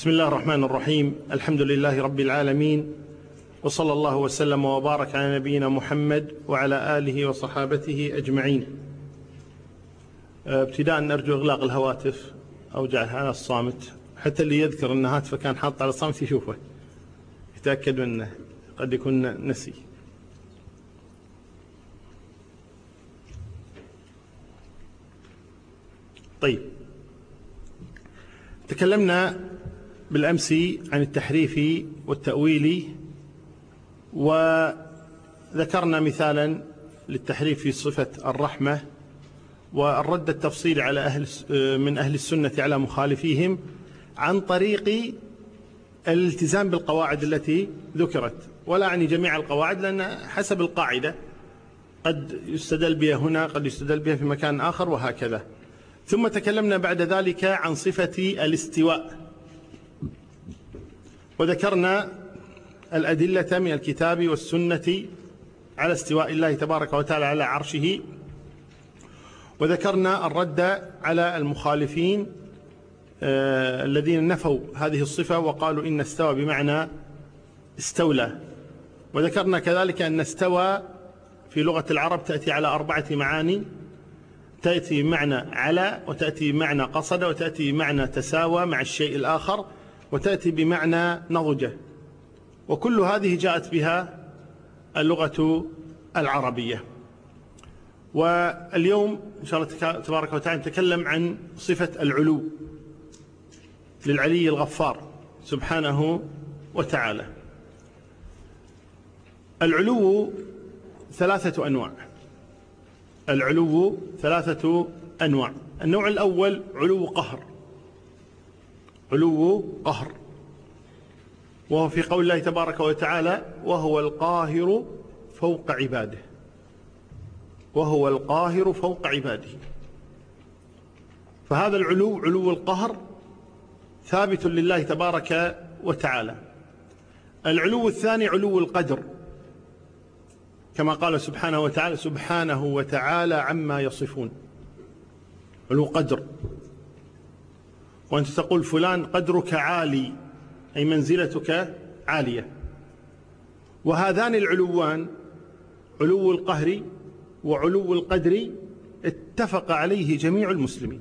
بسم الله الرحمن الرحيم. الحمد لله رب العالمين، وصلى الله وسلم وبارك على نبينا محمد وعلى آله وصحابته أجمعين. ابتداء نرجو إغلاق الهواتف أو جعلها على الصامت، حتى اللي يذكر أن هاتفه كان حاط على الصامت يشوفه يتأكد منه، قد يكون نسي. طيب، تكلمنا بالأمس عن التحريف والتأويل، وذكرنا مثالا للتحريف في صفة الرحمة والرد التفصيلي على من أهل السنة على مخالفيهم عن طريق الالتزام بالقواعد التي ذكرت، ولا أعني جميع القواعد لأن حسب القاعدة قد يستدل بها هنا، قد يستدل بها في مكان آخر، وهكذا. ثم تكلمنا بعد ذلك عن صفة الاستواء، وذكرنا الأدلة من الكتاب والسنة على استواء الله تبارك وتعالى على عرشه، وذكرنا الرد على المخالفين الذين نفوا هذه الصفة وقالوا إن استوى بمعنى استولى. وذكرنا كذلك أن استوى في لغة العرب تأتي على 4 معاني، تأتي بمعنى على، وتأتي بمعنى قصد، وتأتي بمعنى تساوى مع الشيء الآخر، وتأتي بمعنى نضج، وكل هذه جاءت بها اللغة العربية. واليوم إن شاء الله تبارك وتعالى نتكلم عن صفة العلو للعلي الغفار سبحانه وتعالى. العلو 3 أنواع. العلو 3 أنواع. النوع الأول علو قهر، علو قهر، وهو في قول الله تبارك وتعالى: وهو القاهر فوق عباده، وهو القاهر فوق عباده. فهذا العلو، علو القهر، ثابت لله تبارك وتعالى. العلو الثاني علو القدر، كما قال سبحانه وتعالى: سبحانه وتعالى عما يصفون. علو قدر، وأنت تقول فلان قدرك عالي، أي منزلتك عالية. وهذان العلوان، علو القهر وعلو القدر، اتفق عليه جميع المسلمين،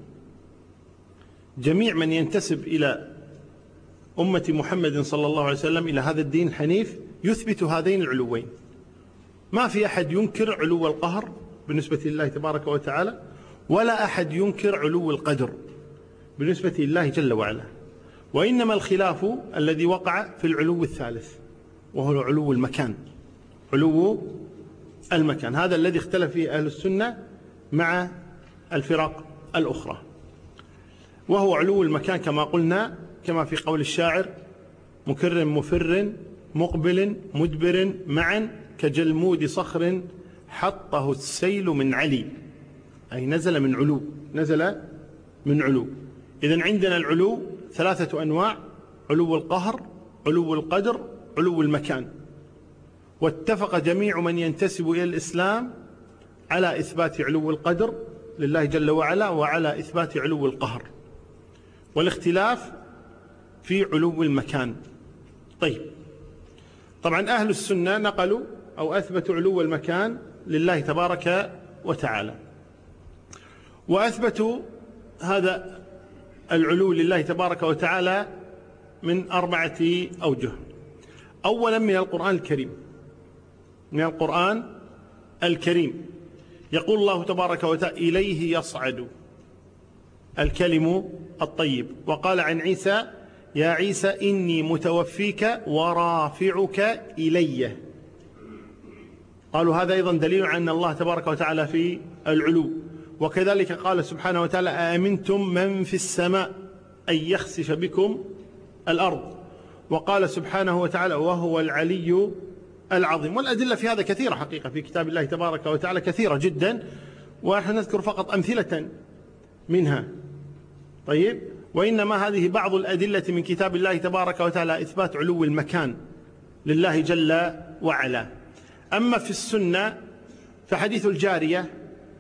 جميع من ينتسب إلى أمة محمد صلى الله عليه وسلم، إلى هذا الدين الحنيف، يثبت هذين العلوين. ما في أحد ينكر علو القهر بالنسبة لله تبارك وتعالى، ولا أحد ينكر علو القدر بالنسبة لله جل وعلا. وإنما الخلاف الذي وقع في العلو الثالث، وهو علو المكان. علو المكان هذا الذي اختلف فيه أهل السنة مع الفرق الأخرى، وهو علو المكان كما قلنا، كما في قول الشاعر: مكر مفر مقبل مدبر معا كجلمود صخر حطه السيل من علي، أي نزل من علو، نزل من علو. إذن عندنا العلو 3 أنواع: علو القهر، علو القدر، علو المكان. واتفق جميع من ينتسب إلى الإسلام على إثبات علو القدر لله جل وعلا، وعلى إثبات علو القهر، والاختلاف في علو المكان. طيب، طبعا أهل السنة نقلوا أو أثبتوا علو المكان لله تبارك وتعالى، وأثبتوا هذا العلو لله تبارك وتعالى من 4 أوجه. أولا من القرآن الكريم، من القرآن الكريم يقول الله تبارك وتعالى: إليه يصعد الكلم الطيب. وقال عن عيسى: يا عيسى إني متوفيك ورافعك إلي. قالوا هذا أيضا دليل على أن الله تبارك وتعالى في العلو. وكذلك قال سبحانه وتعالى: أأمنتم من في السماء أن يخسف بكم الأرض. وقال سبحانه وتعالى: وهو العلي العظيم. والأدلة في هذا كثيرة حقيقة في كتاب الله تبارك وتعالى، كثيرة جدا، ونحن نذكر فقط أمثلة منها. طيب، وإنما هذه بعض الأدلة من كتاب الله تبارك وتعالى إثبات علو المكان لله جل وعلا. أما في السنة فحديث الجارية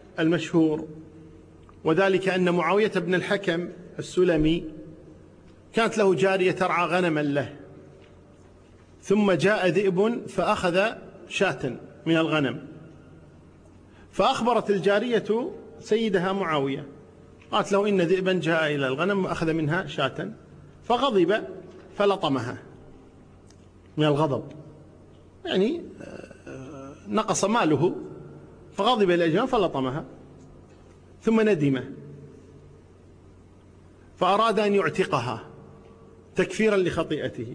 المشهور، وذلك أن معاوية بن الحكم السلمي كانت له جارية ترعى غنما له، ثم جاء ذئب فأخذ شاة من الغنم، فأخبرت الجارية سيدها معاوية، قالت له إن ذئبا جاء إلى الغنم وأخذ منها شاة، فغضب فلطمها من الغضب، يعني نقص ماله فغضب إلى فلطمها، ثم ندم فأراد أن يعتقها تكفيرا لخطيئته،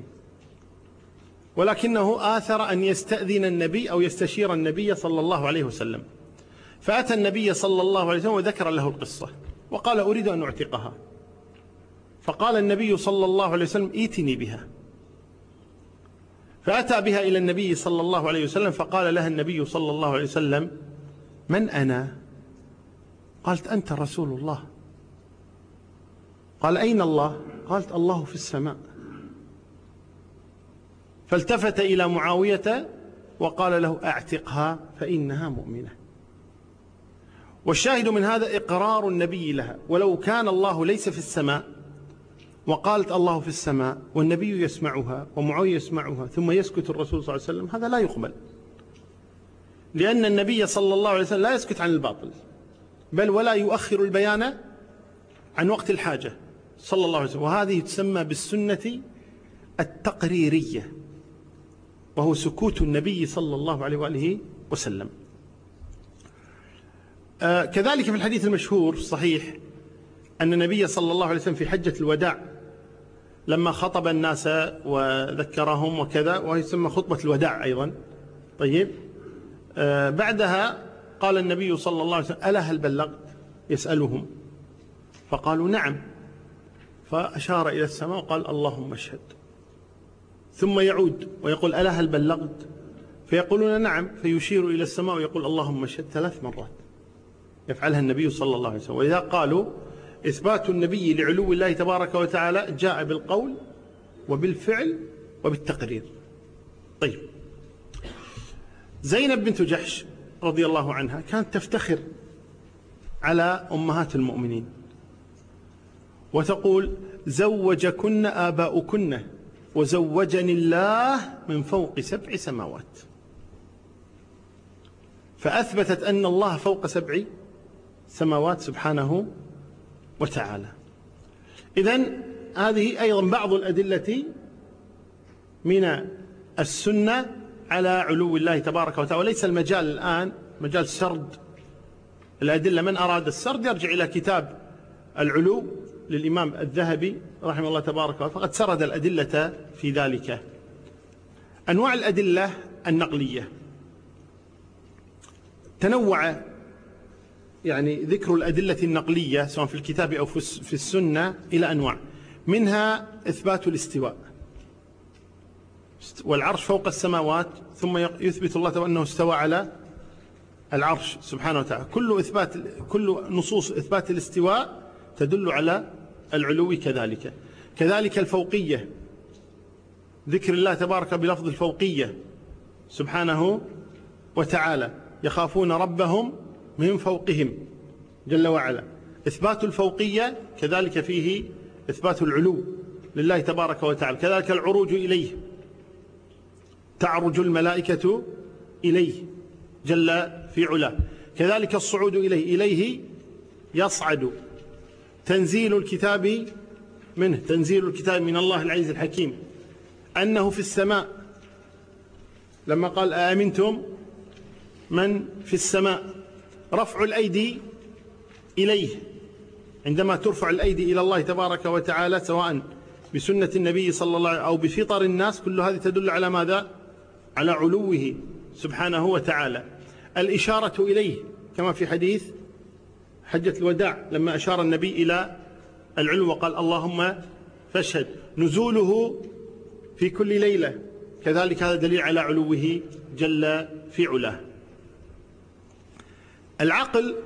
ولكنه آثر أن يستأذن النبي أو يستشير النبي صلى الله عليه وسلم، فأتى النبي صلى الله عليه وسلم وذكر له القصة وقال أريد أن أعتقها، فقال النبي صلى الله عليه وسلم ائتني بها، فأتى بها إلى النبي صلى الله عليه وسلم، فقال لها النبي صلى الله عليه وسلم من أنا؟ قالت أنت رسول الله. قال أين الله؟ قالت الله في السماء. فالتفت إلى معاوية وقال له أعتقها فإنها مؤمنة. والشاهد من هذا إقرار النبي لها، ولو كان الله ليس في السماء وقالت الله في السماء والنبي يسمعها ومعاوية يسمعها ثم يسكت الرسول صلى الله عليه وسلم، هذا لا يقبل، لأن النبي صلى الله عليه وسلم لا يسكت عن الباطل، بل ولا يؤخر البيان عن وقت الحاجة صلى الله عليه وسلم، وهذه تسمى بالسنة التقريرية، وهو سكوت النبي صلى الله عليه وآله وسلم. كذلك في الحديث المشهور الصحيح أن النبي صلى الله عليه وسلم في حجة الوداع لما خطب الناس وذكرهم وكذا، وهي تسمى خطبة الوداع أيضا، طيب، بعدها قال النبي صلى الله عليه وسلم ألا هل بلغت؟ يسألهم، فقالوا نعم، فأشار إلى السماء وقال اللهم اشهد، ثم يعود ويقول ألا هل بلغت؟ فيقولون نعم، فيشير إلى السماء ويقول اللهم اشهد 3 مرات يفعلها النبي صلى الله عليه وسلم. وإذا قالوا إثبات النبي لعلو الله تبارك وتعالى جاء بالقول وبالفعل وبالتقرير. طيب، زينب بنت جحش رضي الله عنها كانت تفتخر على أمهات المؤمنين وتقول زوجكن آباؤكن وزوجني الله من فوق 7 سماوات، فأثبتت أن الله فوق 7 سماوات سبحانه وتعالى. إذن هذه أيضا بعض الأدلة من السنة على علو الله تبارك وتعالى، وليس المجال الآن مجال سرد الأدلة، من أراد السرد يرجع إلى كتاب العلو للإمام الذهبي رحمه الله تبارك وتعالى، فقد سرد الأدلة في ذلك. أنواع الأدلة النقلية تنوع، يعني ذكر الأدلة النقلية سواء في الكتاب أو في السنة إلى أنواع، منها إثبات الاستواء، والعرش فوق السماوات، ثم يثبت الله تعالى أنه استوى على العرش سبحانه وتعالى. كل نصوص إثبات الاستواء تدل على العلو. كذلك الفوقية، ذكر الله تبارك بلفظ الفوقية سبحانه وتعالى، يخافون ربهم من فوقهم جل وعلا، إثبات الفوقية كذلك فيه إثبات العلو لله تبارك وتعالى. كذلك العروج إليه، تعرج الملائكة إليه جل في علاه. كذلك الصعود إليه يصعد. تنزيل الكتاب منه، تنزيل الكتاب من الله العزيز الحكيم. أنه في السماء لما قال آمنتم من في السماء. رفع الأيدي إليه، عندما ترفع الأيدي إلى الله تبارك وتعالى سواء بسنة النبي صلى الله عليه وسلم أو بفطر الناس، كل هذه تدل على ماذا؟ على علوه سبحانه وتعالى. الإشارة إليه كما في حديث حجة الوداع لما أشار النبي إلى العلو وقال اللهم فاشهد. نزوله في كل ليلة كذلك هذا دليل على علوه جل في علاه. العقل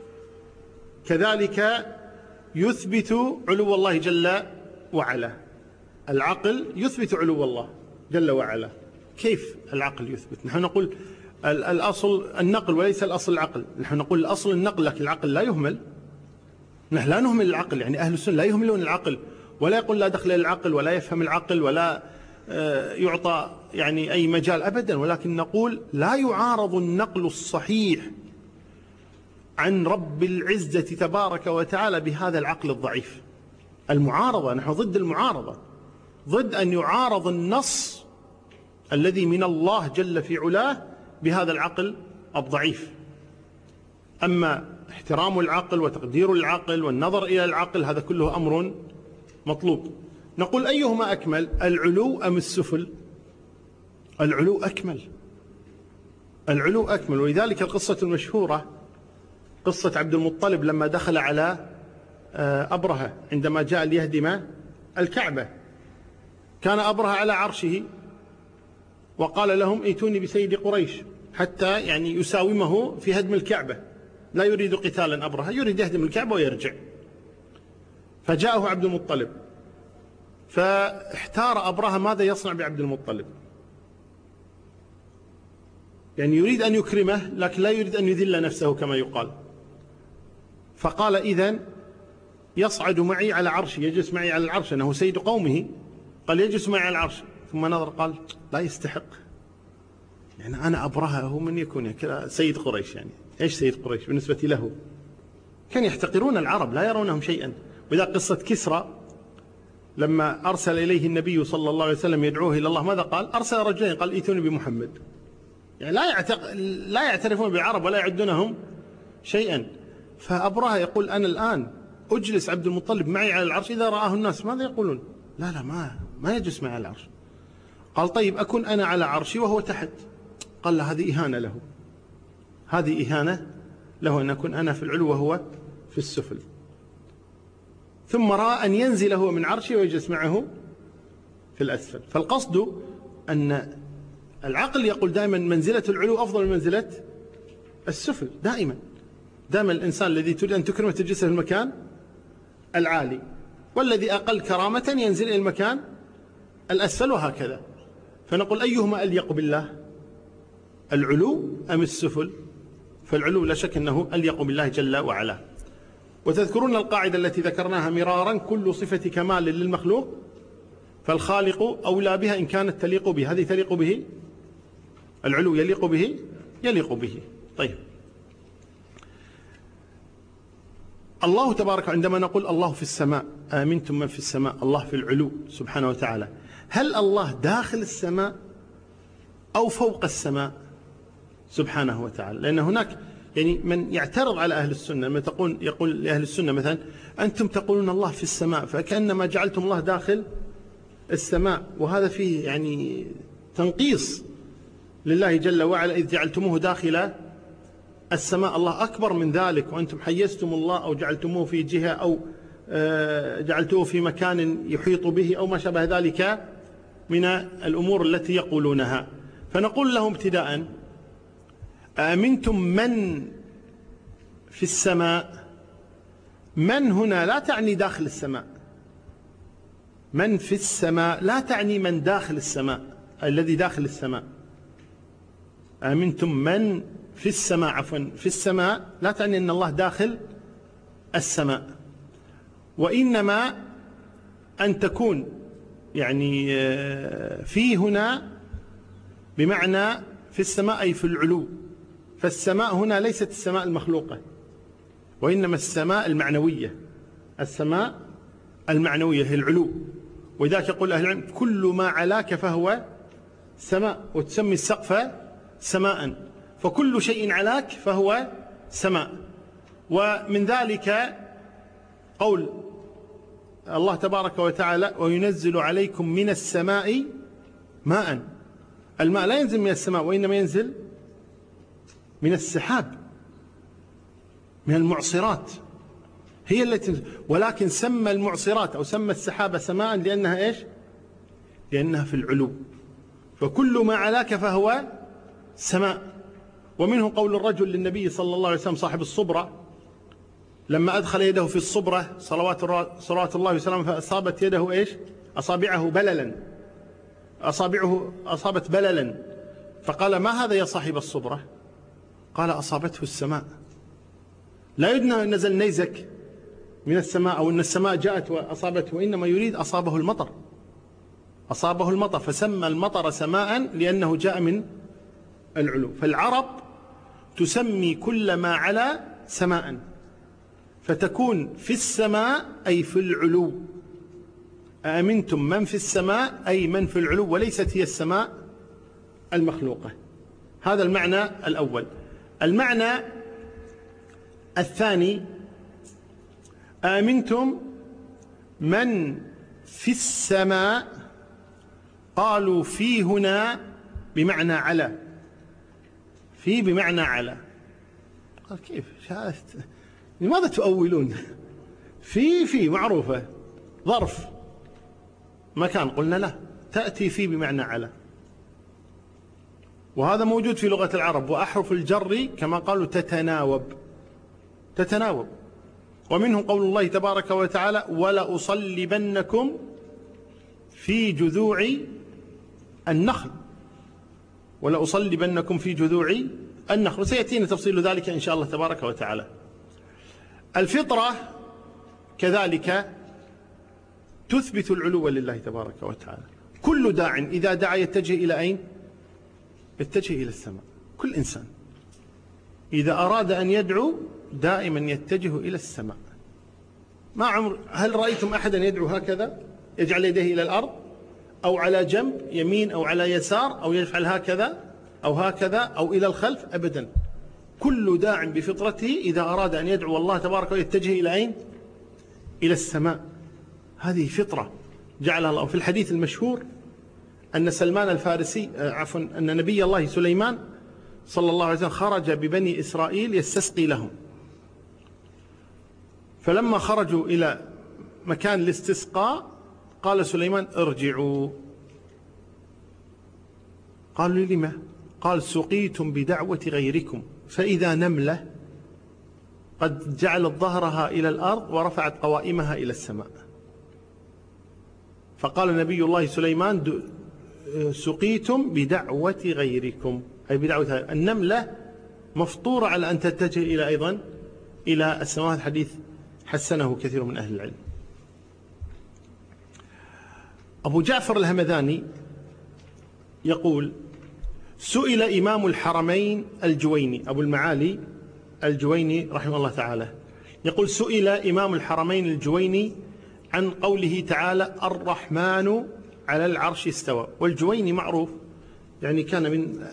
كذلك يثبت علو الله جل وعلا. العقل يثبت علو الله جل وعلا. كيف العقل يثبت؟ نحن نقول الأصل النقل وليس الأصل العقل. نحن نقول الأصل النقل، لكن العقل لا يهمل. نحن لا نهمل العقل، يعني أهل السنة لا يهملون العقل ولا يقول لا دخل للعقل ولا يفهم العقل ولا يعطى يعني أي مجال أبدا، ولكن نقول لا يعارض النقل الصحيح عن رب العزة تبارك وتعالى بهذا العقل الضعيف. المعارضة، نحن ضد المعارضة، ضد أن يعارض النص الذي من الله جل في علاه بهذا العقل الضعيف. أما احترام العقل وتقدير العقل والنظر إلى العقل هذا كله أمر مطلوب. نقول أيهما أكمل، العلو أم السفل؟ العلو أكمل، العلو أكمل. ولذلك القصة المشهورة قصة عبد المطلب لما دخل على أبرهة عندما جاء ليهدم الكعبة. كان أبرهة على عرشه وقال لهم ائتوني بسيد قريش حتى يعني يساومه في هدم الكعبة. لا يريد قتالا أبرهة، يريد يهدم الكعبة ويرجع. فجاءه عبد المطلب، فاحتار أبرهة ماذا يصنع بعبد المطلب. يعني يريد أن يكرمه لكن لا يريد أن يذل نفسه كما يقال. فقال إذن يصعد معي على عرشي، يجلس معي على العرش، أنه سيد قومه. قال يجلس معي على العرش. ثم نظر قال لا يستحق، يعني أنا أبرهة هو من يكون سيد قريش، يعني إيش سيد قريش بالنسبة له؟ كان يحتقرون العرب لا يرونهم شيئا. وإذا قصة كسرى لما أرسل إليه النبي صلى الله عليه وسلم يدعوه إلى الله ماذا قال؟ أرسل رجلين قال ائتوني بمحمد. يعني لا يعترفون بالعرب ولا يعدونهم شيئا. فأبرهة يقول أنا الآن أجلس عبد المطلب معي على العرش، إذا رآه الناس ماذا يقولون؟ لا ما يجلس معي على العرش. قال طيب أكون أنا على عرشي وهو تحت. قال له هذه إهانة له، هذه إهانة له أن أكون أنا في العلو وهو في السفل. ثم رأى أن ينزل هو من عرشه ويجلس معه في الأسفل. فالقصد أن العقل يقول دائما منزلة العلو أفضل من منزلة السفل. دائما الإنسان الذي تريد أن تكرمه تجلسه في المكان العالي، والذي أقل كرامة ينزل إلى المكان الأسفل، وهكذا. فنقول أيهما أليق بالله، العلو أم السفل؟ فالعلو لا شك أنه أليق بالله جل وعلا. وتذكرون القاعدة التي ذكرناها مرارا: كل صفة كمال للمخلوق فالخالق أولى بها إن كانت تليق به. هذه تليق به، العلو يليق به، يليق به. طيب، الله تبارك عندما نقول الله في السماء، آمنتم من في السماء، الله في العلو سبحانه وتعالى، هل الله داخل السماء أو فوق السماء سبحانه وتعالى؟ لأن هناك يعني من يعترض على أهل السنة لما يقول لأهل السنة مثلا أنتم تقولون الله في السماء فكأنما جعلتم الله داخل السماء، وهذا فيه يعني تنقيص لله جل وعلا إذ جعلتموه داخل السماء. الله أكبر من ذلك، وأنتم حيزتم الله أو جعلتموه في جهة أو جعلتوه في مكان يحيط به أو ما شابه ذلك من الأمور التي يقولونها. فنقول لهم ابتداء: آمنتم من في السماء. من هنا لا تعني داخل السماء، من في السماء لا تعني من داخل السماء، الذي داخل السماء. آمنتم من في السماء، عفوا، في السماء لا تعني أن الله داخل السماء، وإنما أن تكون يعني في هنا بمعنى في السماء أي في العلو. فالسماء هنا ليست السماء المخلوقة، وإنما السماء المعنوية، السماء المعنوية هي العلو. ولذلك يقول أهل العلم: كل ما علاك فهو سماء، وتسمي السقف سماء، فكل شيء علاك فهو سماء. ومن ذلك قول الله تبارك وتعالى: وينزل عليكم من السماء ماء. الماء لا ينزل من السماء، وإنما ينزل من السحاب، من المعصرات هي التي، ولكن سمى المعصرات أو سمى السحاب سماء لأنها إيش؟ لأنها في العلو. فكل ما علاك فهو سماء. ومنه قول الرجل للنبي صلى الله عليه وسلم صاحب الصبرة لما أدخل يده في الصبرة صلوات الله وسلامه فأصابت يده إيش؟ أصابعه بللا، أصابعه أصابت بللا، فقال: ما هذا يا صاحب الصبرة؟ قال: أصابته السماء. لا يدنى نزل نيزك من السماء، أو أن السماء جاءت وأصابته، وإنما يريد أصابه المطر، أصابه المطر، فسمى المطر سماء لأنه جاء من العلو. فالعرب تسمي كل ما علا سماء، فتكون في السماء أي في العلو. أأمنتم من في السماء أي من في العلو، وليست هي السماء المخلوقة. هذا المعنى الأول. المعنى الثاني: آمنتم من في السماء. قالوا في هنا بمعنى على، في بمعنى على. قال كيف لماذا تؤولون؟ في معروفة، ظرف مكان. قلنا لا، تأتي في بمعنى على، وهذا موجود في لغة العرب. وأحرف الجر كما قالوا تتناوب. ومنه قول الله تبارك وتعالى: ولأصلبنكم في جذوع النخل. ولأصلبنكم في جذوع النخل، وسيأتينا تفصيل ذلك إن شاء الله تبارك وتعالى. الفطرة كذلك تثبت العلو لله تبارك وتعالى. كل داع إذا دعا يتجه إلى أين؟ يتجه إلى السماء. كل إنسان إذا أراد أن يدعو دائما يتجه إلى السماء. هل رأيتم أحدا يدعو هكذا، يجعل يديه إلى الأرض أو على جنب يمين أو على يسار، أو يفعل هكذا أو هكذا أو إلى الخلف؟ أبدا. كل داع بفطرته إذا أراد أن يدعو الله تبارك وتعالى يتجه إلى أين؟ إلى السماء. هذه فطرة جعلها الله. في الحديث المشهور أن سلمان الفارسي أن نبي الله سليمان صلى الله عليه وسلم خرج ببني إسرائيل يستسقي لهم، فلما خرجوا إلى مكان الاستسقاء قال سليمان: ارجعوا. قالوا: لما؟ قال: سقيتم بدعوة غيركم، فإذا نملة قد جعلت ظهرها إلى الأرض ورفعت قوائمها إلى السماء. فقال نبي الله سليمان: سقيتم بدعوة غيركم، أي بدعوة النملة مفطورة على أن تتجه إلى أيضا إلى السماء. الحديث حسنه كثير من أهل العلم. أبو جعفر الهمذاني يقول: سئل إمام الحرمين الجويني، أبو المعالي الجويني رحمه الله تعالى، يقول: سئل إمام الحرمين الجويني عن قوله تعالى: الرحمن على العرش استوى. والجويني معروف، يعني كان من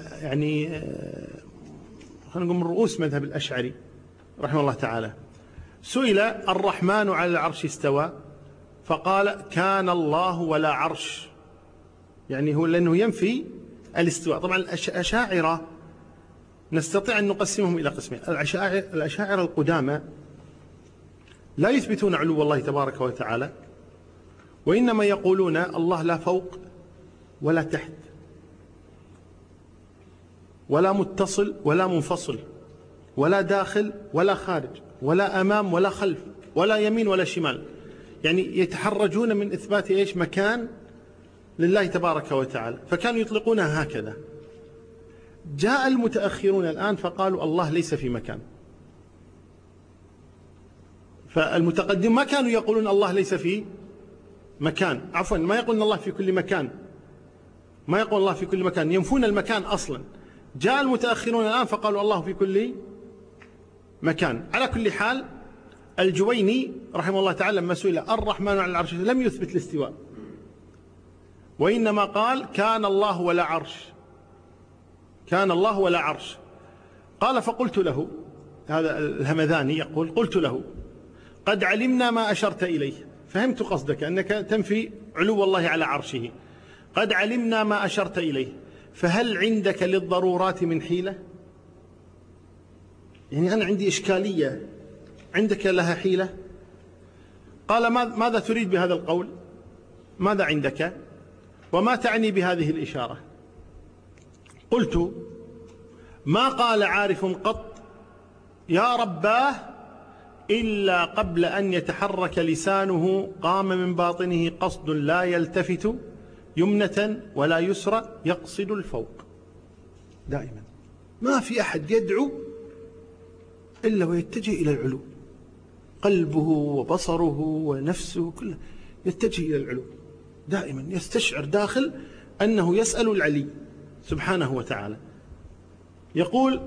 خلينا نقول من رؤوس مذهب الأشعري رحمه الله تعالى. سئل: الرحمن على العرش استوى، فقال: كان الله ولا عرش. يعني هو لأنه ينفي الاستواء. طبعا الأشاعرة نستطيع أن نقسمهم إلى قسمين. الأشاعرة القدامى لا يثبتون علو الله تبارك وتعالى، وإنما يقولون الله لا فوق ولا تحت ولا متصل ولا منفصل ولا داخل ولا خارج ولا أمام ولا خلف ولا يمين ولا شمال. يعني يتحرجون من إثبات إيش؟ مكان لله تبارك وتعالى، فكانوا يطلقونها هكذا. جاء المتأخرون الآن فقالوا الله ليس في مكان. فالمتقدم ما كانوا يقولون الله ليس في مكان، عفوا ما يقولون الله في كل مكان، ما يقول الله في كل مكان، ينفون المكان أصلا. جاء المتأخرون الآن فقالوا الله في كل مكان. على كل حال، الجويني رحمه الله تعالى لما سئل الرحمن على العرش لم يثبت الاستواء، وإنما قال: كان الله ولا عرش، كان الله ولا عرش. قال: فقلت له، هذا الهمذاني يقول: قلت له: قد علمنا ما أشرت إليه، فهمت قصدك أنك تنفي علو الله على عرشه. قد علمنا ما أشرت إليه، فهل عندك للضرورات من حيلة؟ يعني أنا عندي إشكالية، عندك لها حيلة؟ قال: ماذا تريد بهذا القول؟ ماذا عندك؟ وما تعني بهذه الإشارة؟ قلت: ما قال عارف قط يا رباه إلا قبل أن يتحرك لسانه قام من باطنه قصد لا يلتفت يمنة ولا يسرى يقصد الفوق. دائما ما في أحد يدعو إلا ويتجه إلى العلو، قلبه وبصره ونفسه كله يتجه إلى العلو دائما، يستشعر داخل أنه يسأل العلي سبحانه وتعالى. يقول: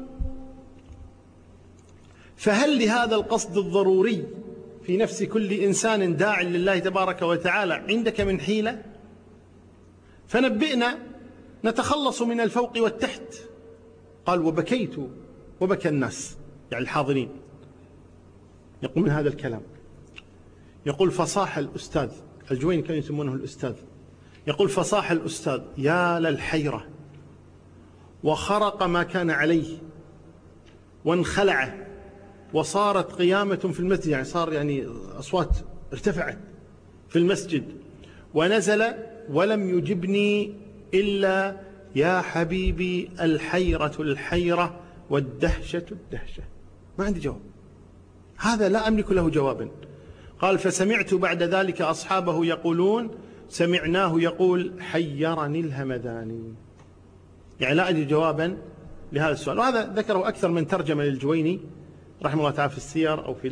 فهل لهذا القصد الضروري في نفس كل إنسان داع لله تبارك وتعالى عندك من حيلة؟ فنبئنا نتخلص من الفوق والتحت. قال: وبكيت وبكى الناس، يعني الحاضرين. يقول من هذا الكلام، يقول: فصاح الأستاذ الجويني، كانوا يسمونه الأستاذ، يقول: فصاح الأستاذ يا للحيرة، وخرق ما كان عليه وانخلع، وصارت قيامة في المسجد، يعني صار يعني أصوات ارتفعت في المسجد، ونزل ولم يجبني إلا يا حبيبي الحيرة الحيرة والدهشة الدهشة. ما عندي جواب، هذا لا أملك له جوابا. قال: فسمعت بعد ذلك أصحابه يقولون: سمعناه يقول حيرني الهمداني. يعني لا أجد جوابا لهذا السؤال. وهذا ذكره أكثر من ترجمة للجويني رحمه الله تعالى في السير أو في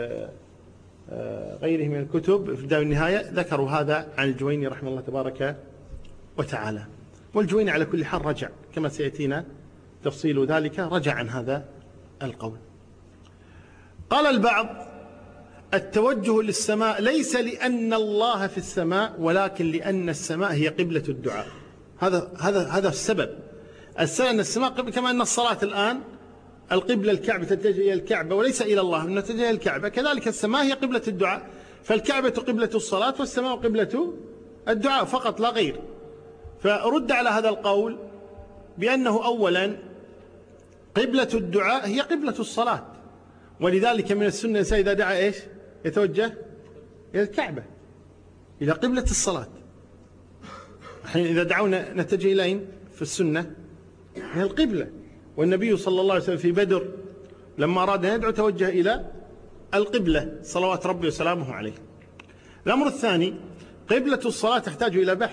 غيره من الكتب. في البداية والنهاية ذكروا هذا عن الجويني رحمه الله تبارك وتعالى. والجويني على كل حال رجع، كما سيأتينا تفصيل ذلك، رجع عن هذا القول. قال البعض: التوجه للسماء ليس لأن الله في السماء، ولكن لأن السماء هي قبلة الدعاء. هذا السبب. السبب أن السماء كما أن الصلاة الآن القبلة الكعبة تتجه إلى الكعبة وليس إلى الله، أنها تتجه إلى الكعبة، كذلك السماء هي قبلة الدعاء، فالكعبة قبلة الصلاة والسماء قبلة الدعاء فقط لا غير. فرد على هذا القول بأنه أولا قبلة الدعاء هي قبلة الصلاة، ولذلك من السنة الإنسان إذا دعا إيش؟ يتوجه إلى الكعبة، إلى قبلة الصلاة. حين إذا دعونا نتجه إلى أين في السنة؟ هي القبلة. والنبي صلى الله عليه وسلم في بدر لما أراد أن يدعو توجه إلى القبلة صلوات ربي وسلامه عليه. الأمر الثاني: قبلة الصلاة تحتاج إلى بحث.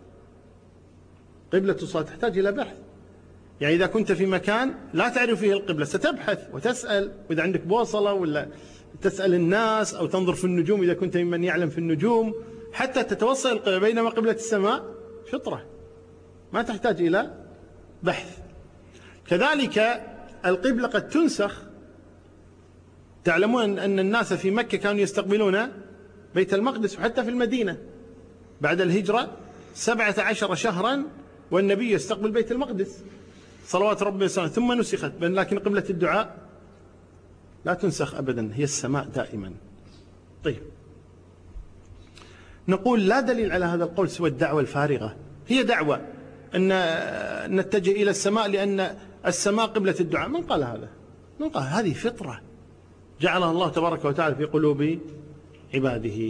قبلة الصلاة تحتاج إلى بحث، يعني إذا كنت في مكان لا تعرف فيه القبلة ستبحث وتسأل، وإذا عندك بوصلة ولا تسأل الناس أو تنظر في النجوم إذا كنت ممن يعلم في النجوم حتى تتوصل القبلة. بينما قبلة السماء فطرة ما تحتاج إلى بحث. كذلك القبلة قد تنسخ. تعلمون أن الناس في مكة كانوا يستقبلون بيت المقدس، وحتى في المدينة بعد الهجرة 17 شهرا والنبي يستقبل بيت المقدس صلوات ربي وسلامه، ثم نسخت. لكن قبلة الدعاء لا تنسخ أبدا، هي السماء دائما. طيب، نقول لا دليل على هذا القول سوى الدعوة الفارغة. هي دعوة أن نتجه إلى السماء لأن السماء قبلة الدعاء. من قال هذا؟ من قال؟ هذه فطرة جعلها الله تبارك وتعالى في قلوب عباده.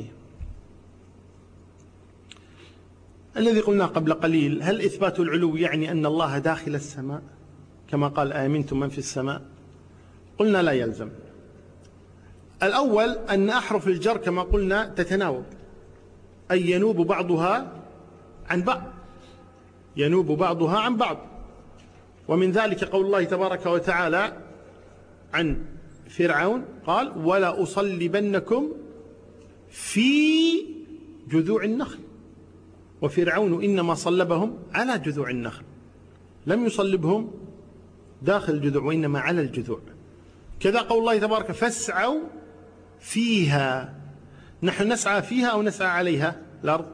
الذي قلنا قبل قليل: هل إثبات العلو يعني أن الله داخل السماء كما قال آمنتم من في السماء؟ قلنا لا يلزم. الأول أن أحرف الجر كما قلنا تتناوب، أي ينوب بعضها عن بعض، ينوب بعضها عن بعض. ومن ذلك قول الله تبارك وتعالى عن فرعون قال: ولا أصلبنكم في جذوع النخل. وفرعون إنما صلبهم على جذوع النخل، لم يصلبهم داخل الجذوع وإنما على الجذوع. كذا قول الله تبارك: فاسعوا فيها. نحن نسعى فيها أو نسعى عليها؟ الأرض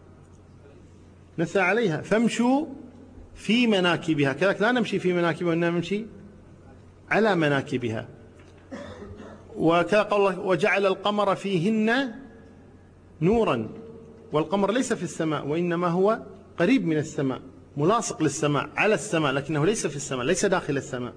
نسعى عليها. فامشوا في مناكبها، كذلك لا نمشي في مناكبها وإنما نمشي على مناكبها. وكذا قول الله: وجعل القمر فيهن نورا. والقمر ليس في السماء وإنما هو قريب من السماء، ملاصق للسماء، على السماء، لكنه ليس في السماء، ليس داخل السماء.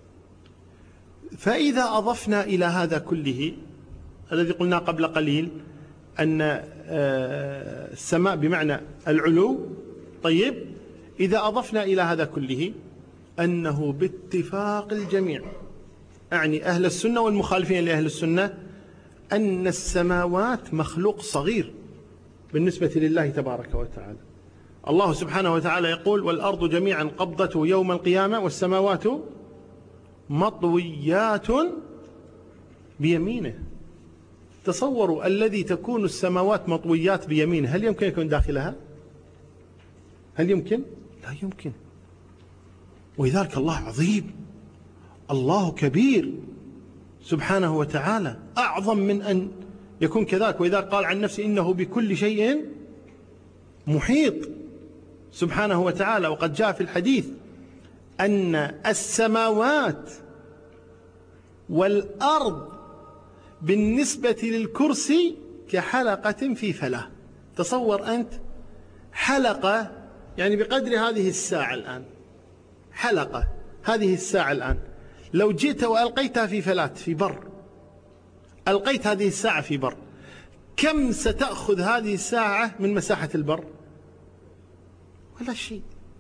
فإذا أضفنا إلى هذا كله الذي قلنا قبل قليل أن السماء بمعنى العلو، طيب، إذا أضفنا إلى هذا كله أنه باتفاق الجميع، أعني أهل السنة والمخالفين لأهل السنة، أن السماوات مخلوق صغير بالنسبة لله تبارك وتعالى. الله سبحانه وتعالى يقول: والأرض جميعا قبضته يوم القيامة والسماوات مطويات بيمينه. تصوروا الذي تكون السماوات مطويات بيمينه، هل يمكن يكون داخلها؟ هل يمكن؟ لا يمكن. ولذلك الله عظيم، الله كبير سبحانه وتعالى، أعظم من أن يكون كذلك. وإذا قال عن نفسه إنه بكل شيء محيط سبحانه وتعالى. وقد جاء في الحديث أن السماوات والأرض بالنسبة للكرسي كحلقة في فلاة. تصور أنت حلقة يعني بقدر هذه الساعة الآن، حلقة هذه الساعة الآن لو جئت وألقيتها في فلاة في بر، ألقيت هذه الساعة في بر، كم ستأخذ هذه الساعة من مساحة البر؟ ولا شيء.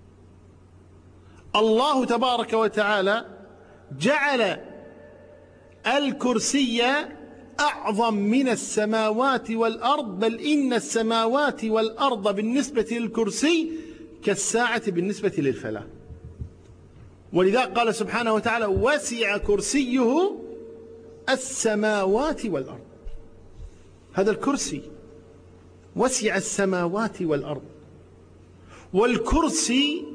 الله تبارك وتعالى جعل الكرسي أعظم من السماوات والأرض، بل إن السماوات والأرض بالنسبة للكرسي كالساعة بالنسبة للفلاة. ولذا قال سبحانه وتعالى وسع كرسيه السماوات والأرض. هذا الكرسي وسع السماوات والأرض. والكرسي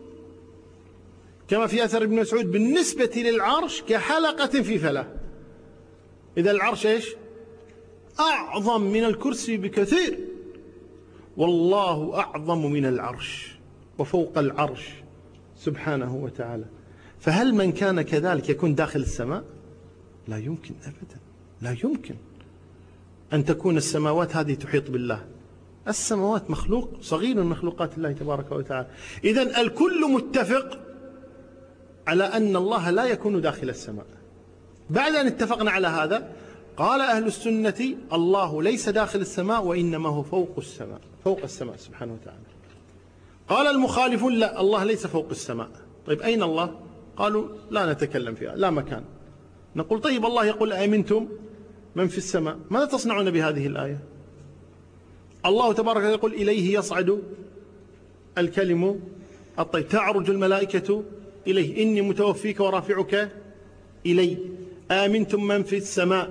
كما في أثر ابن مسعود بالنسبة للعرش كحلقة في فلاة. إذا العرش إيش؟ أعظم من الكرسي بكثير، والله أعظم من العرش وفوق العرش سبحانه وتعالى. فهل من كان كذلك يكون داخل السماء؟ لا يمكن أبدا، لا يمكن أن تكون السماوات هذه تحيط بالله. السماوات مخلوق صغير من مخلوقات الله تبارك وتعالى. إذن الكل متفق على أن الله لا يكون داخل السماء. بعد أن اتفقنا على هذا قال أهل السنة الله ليس داخل السماء وإنما هو فوق السماء، فوق السماء سبحانه وتعالى. قال المخالفون لا، الله ليس فوق السماء. طيب أين الله؟ قالوا لا نتكلم فيها، لا مكان. نقول طيب الله يقول أمنتم من في السماء، ماذا تصنعون بهذه الآية؟ الله تبارك وتعالى يقول إليه يصعد الكلم الطيب، تعرج الملائكة إليه، إني متوفيك ورافعك إلي، آمنتم من في السماء.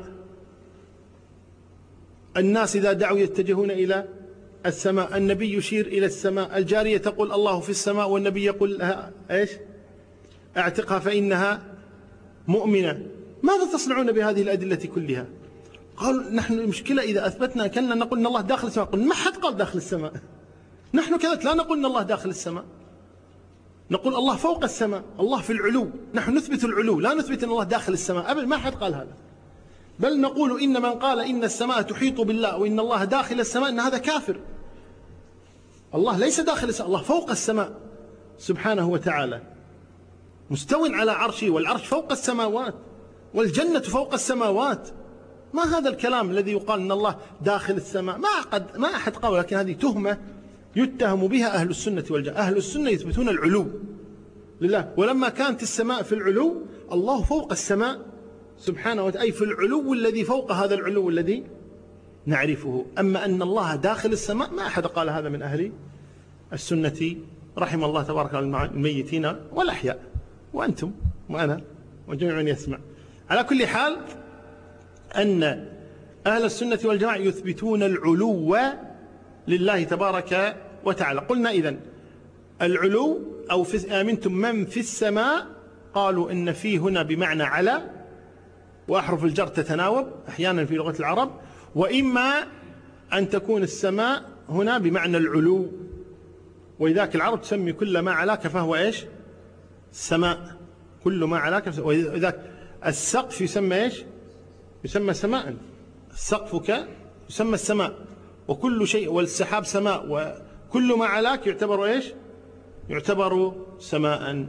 الناس إذا دعوا يتجهون إلى السماء، النبي يشير إلى السماء، الجارية تقول الله في السماء والنبي يقول لها إيش؟ اعتقها فإنها مؤمنة. ماذا تصنعون بهذه الأدلة كلها؟ قالوا نحن المشكلة إذا أثبتنا كنا نقول أن الله داخل السماء، قل ما حد قال داخل السماء، نحن كذلك لا نقول أن الله داخل السماء، نقول الله فوق السماء، الله في العلو، نحن نثبت العلو لا نثبت أن الله داخل السماء أبدا، ما حد قال هذا. بل نقول إن من قال إن السماء تحيط بالله وإن الله داخل السماء إن هذا كافر. الله ليس داخل السماء، الله فوق السماء سبحانه وتعالى، مستو على عرشه، والعرش فوق السماوات، والجنة فوق السماوات. ما هذا الكلام الذي يقال أن الله داخل السماء؟ ما أحد قال، لكن هذه تهمة يتهم بها أهل السنة والجماعة. أهل السنة يثبتون العلو لله، ولما كانت السماء في العلو الله فوق السماء سبحانه وتعالى، أي في العلو الذي فوق هذا العلو الذي نعرفه. أما أن الله داخل السماء ما أحد قال هذا من أهل السنة رحم الله تبارك الميتين والأحياء، وأنتم وأنا وجميع من يسمع. على كل حال أن أهل السنة والجماعة يثبتون العلو لله تبارك وتعالى. قلنا إذن العلو أو آمنتم من في السماء، قالوا إن في هنا بمعنى على، وأحرف الجر تتناوب أحيانا في لغة العرب، وإما أن تكون السماء هنا بمعنى العلو، ولذلك العرب تسمي كل ما علاك فهو إيش؟ السماء، كل ما علاك. ولذلك السقف يسمى إيش؟ يسمى سماء، سقفك يسمى السماء، وكل شيء، والسحاب سماء، وكل ما علاك يعتبر إيش؟ يعتبر سماء.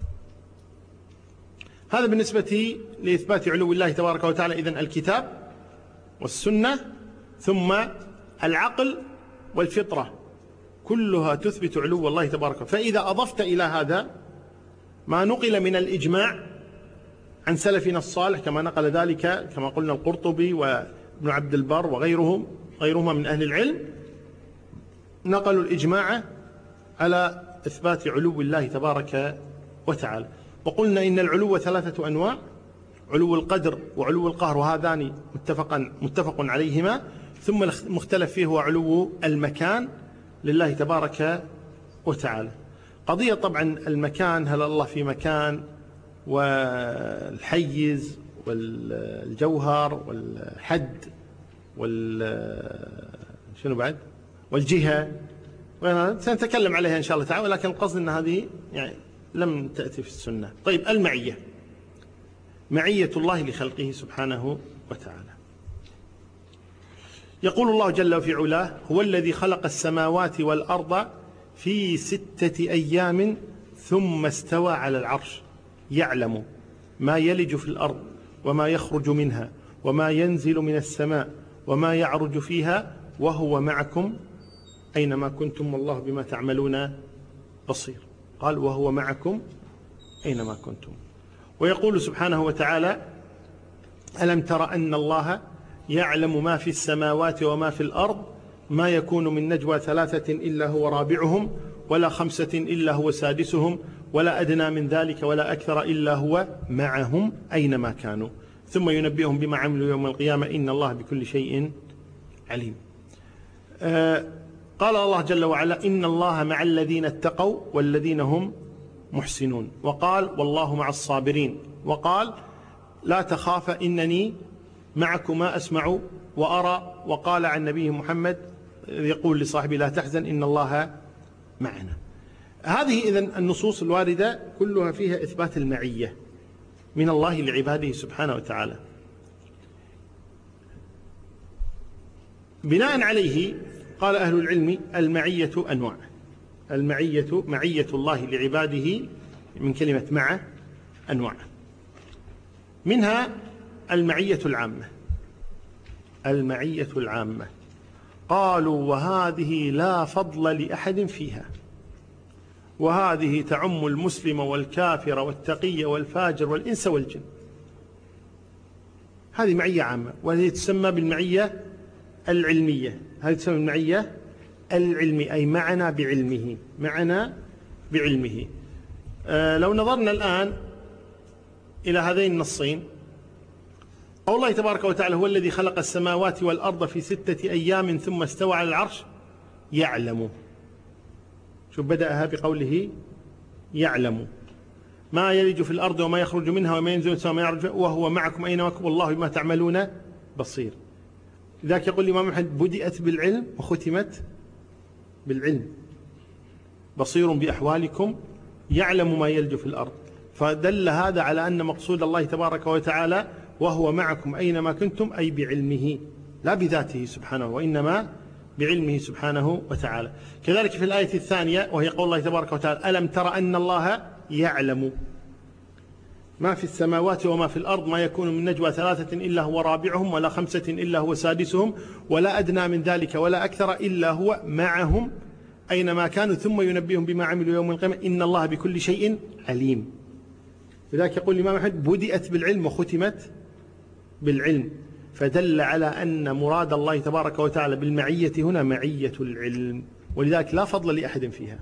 هذا بالنسبة لإثبات علو الله تبارك وتعالى. إذن الكتاب والسنة ثم العقل والفطرة كلها تثبت علو الله تبارك وتعالى. فإذا أضفت إلى هذا ما نقل من الإجماع عن سلفنا الصالح كما نقل ذلك كما قلنا القرطبي وابن عبد البر وغيرهما من أهل العلم، نقلوا الإجماع على إثبات علو الله تبارك وتعالى. وقلنا إن العلو 3 أنواع: علو القدر وعلو القهر، وهذان متفق عليهما. ثم المختلف فيه هو علو المكان لله تبارك وتعالى. قضية طبعا المكان، هل الله في مكان، والحيز والجوهر والحد شنو بعد، والجهة، سنتكلم عليها إن شاء الله تعالى، ولكن القصد أن هذه يعني لم تأتي في السنة. طيب، المعية، معية الله لخلقه سبحانه وتعالى. يقول الله جل في علاه: هو الذي خلق السماوات والأرض في 6 أيام ثم استوى على العرش يعلم ما يلج في الأرض وما يخرج منها وما ينزل من السماء وما يعرج فيها وهو معكم أينما كنتم والله بما تعملون بصير. قال: وهو معكم أينما كنتم. ويقول سبحانه وتعالى: ألم تر أن الله يعلم ما في السماوات وما في الأرض ما يكون من نجوى 3 إلا هو رابعهم ولا 5 إلا هو سادسهم ولا أدنى من ذلك ولا أكثر إلا هو معهم أينما كانوا ثم ينبئهم بما عملوا يوم القيامة إن الله بكل شيء عليم. قال الله جل وعلا: إن الله مع الذين اتقوا والذين هم محسنون. وقال: والله مع الصابرين. وقال: لا تخاف إنني معكما أسمع وأرى. وقال عن نبيه محمد يقول لصاحبه: لا تحزن إن الله معنا. هذه إذن النصوص الواردة كلها فيها إثبات المعية من الله لعباده سبحانه وتعالى. بناء عليه قال أهل العلم: المعية أنواع. المعية، معية الله لعباده من كلمة مع، أنواع، منها المعية العامة. المعية العامة قالوا: وهذه لا فضل لأحد فيها، وهذه تعم المسلم والكافر والتقي والفاجر والإنس والجن. هذه معية عامة، وهي تسمى بالمعية العلمية. هذه تسمى بالمعية العلمية، أي معنا بعلمه، معنا بعلمه. لو نظرنا الآن إلى هذين النصين، قول الله تبارك وتعالى: هو الذي خلق السماوات والأرض في 6 أيام ثم استوى على العرش يعلم. شوف، بدأها بقوله يعلم ما يلج في الأرض وما يخرج منها وما ينزل وما يعرج وهو معكم أينما كنتم والله بما تعملون بصير. لذلك يقول الإمام أحمد: بدأت بالعلم وختمت بالعلم، بصير بأحوالكم يعلم ما يلج في الأرض. فدل هذا على أن مقصود الله تبارك وتعالى وهو معكم أينما كنتم أي بعلمه، لا بذاته سبحانه، وإنما بعلمه سبحانه وتعالى. كذلك في الآية الثانية وهي قول الله تبارك وتعالى: ألم تر أن الله يعلم ما في السماوات وما في الأرض ما يكون من نجوى 3 إلا هو رابعهم ولا 5 إلا هو سادسهم ولا أدنى من ذلك ولا أكثر إلا هو معهم أينما كانوا ثم ينبئهم بما عملوا يوم القيامة إن الله بكل شيء عليم. لذلك يقول الإمام أحمد: بدأت بالعلم وختمت بالعلم، فدل على أن مراد الله تبارك وتعالى بالمعية هنا معية العلم، ولذلك لا فضل لأحد فيها.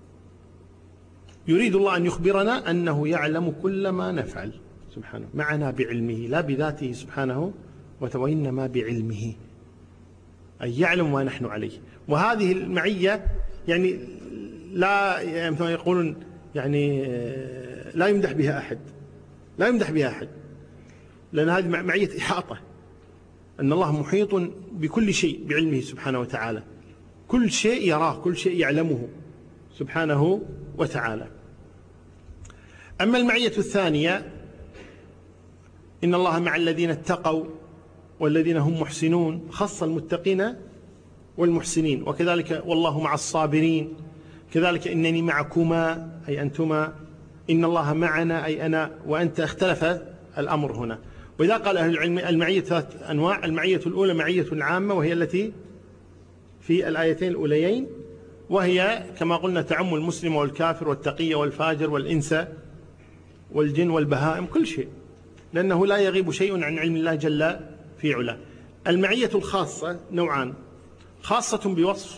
يريد الله أن يخبرنا أنه يعلم كل ما نفعل سبحانه، معنا بعلمه لا بذاته سبحانه وإنما بعلمه، أي يعلم ما نحن عليه. وهذه المعية يعني لا يقولون يعني لا يمدح بها أحد، لا يمدح بها أحد، لأن هذه معية إحاطة، أن الله محيط بكل شيء بعلمه سبحانه وتعالى، كل شيء يراه، كل شيء يعلمه سبحانه وتعالى. أما المعية الثانية: إن الله مع الذين اتقوا والذين هم محسنون، خص المتقين والمحسنين. وكذلك والله مع الصابرين، كذلك إنني معكما أي أنتما، إن الله معنا أي أنا وأنت. اختلف الأمر هنا. وإذا قال أهل العلم المعية 3 أنواع: المعية الأولى معية عامة وهي التي في الآيتين الأوليين، وهي كما قلنا تعم المسلم والكافر والتقي والفاجر والإنس والجن والبهائم، كل شيء، لأنه لا يغيب شيء عن علم الله جل في علاه. المعية الخاصة نوعان: خاصة بوصف،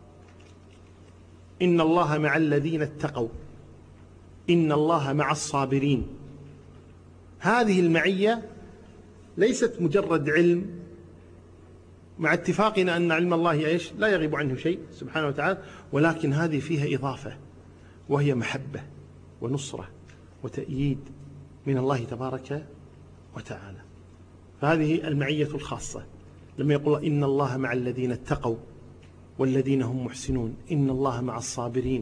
إن الله مع الذين اتقوا، إن الله مع الصابرين. هذه المعية ليست مجرد علم، مع اتفاقنا أن علم الله إيش؟ لا يغيب عنه شيء سبحانه وتعالى، ولكن هذه فيها إضافة، وهي محبة ونصرة وتأييد من الله تبارك وتعالى. فهذه المعية الخاصة. لما يقول إن الله مع الذين اتقوا والذين هم محسنون، إن الله مع الصابرين.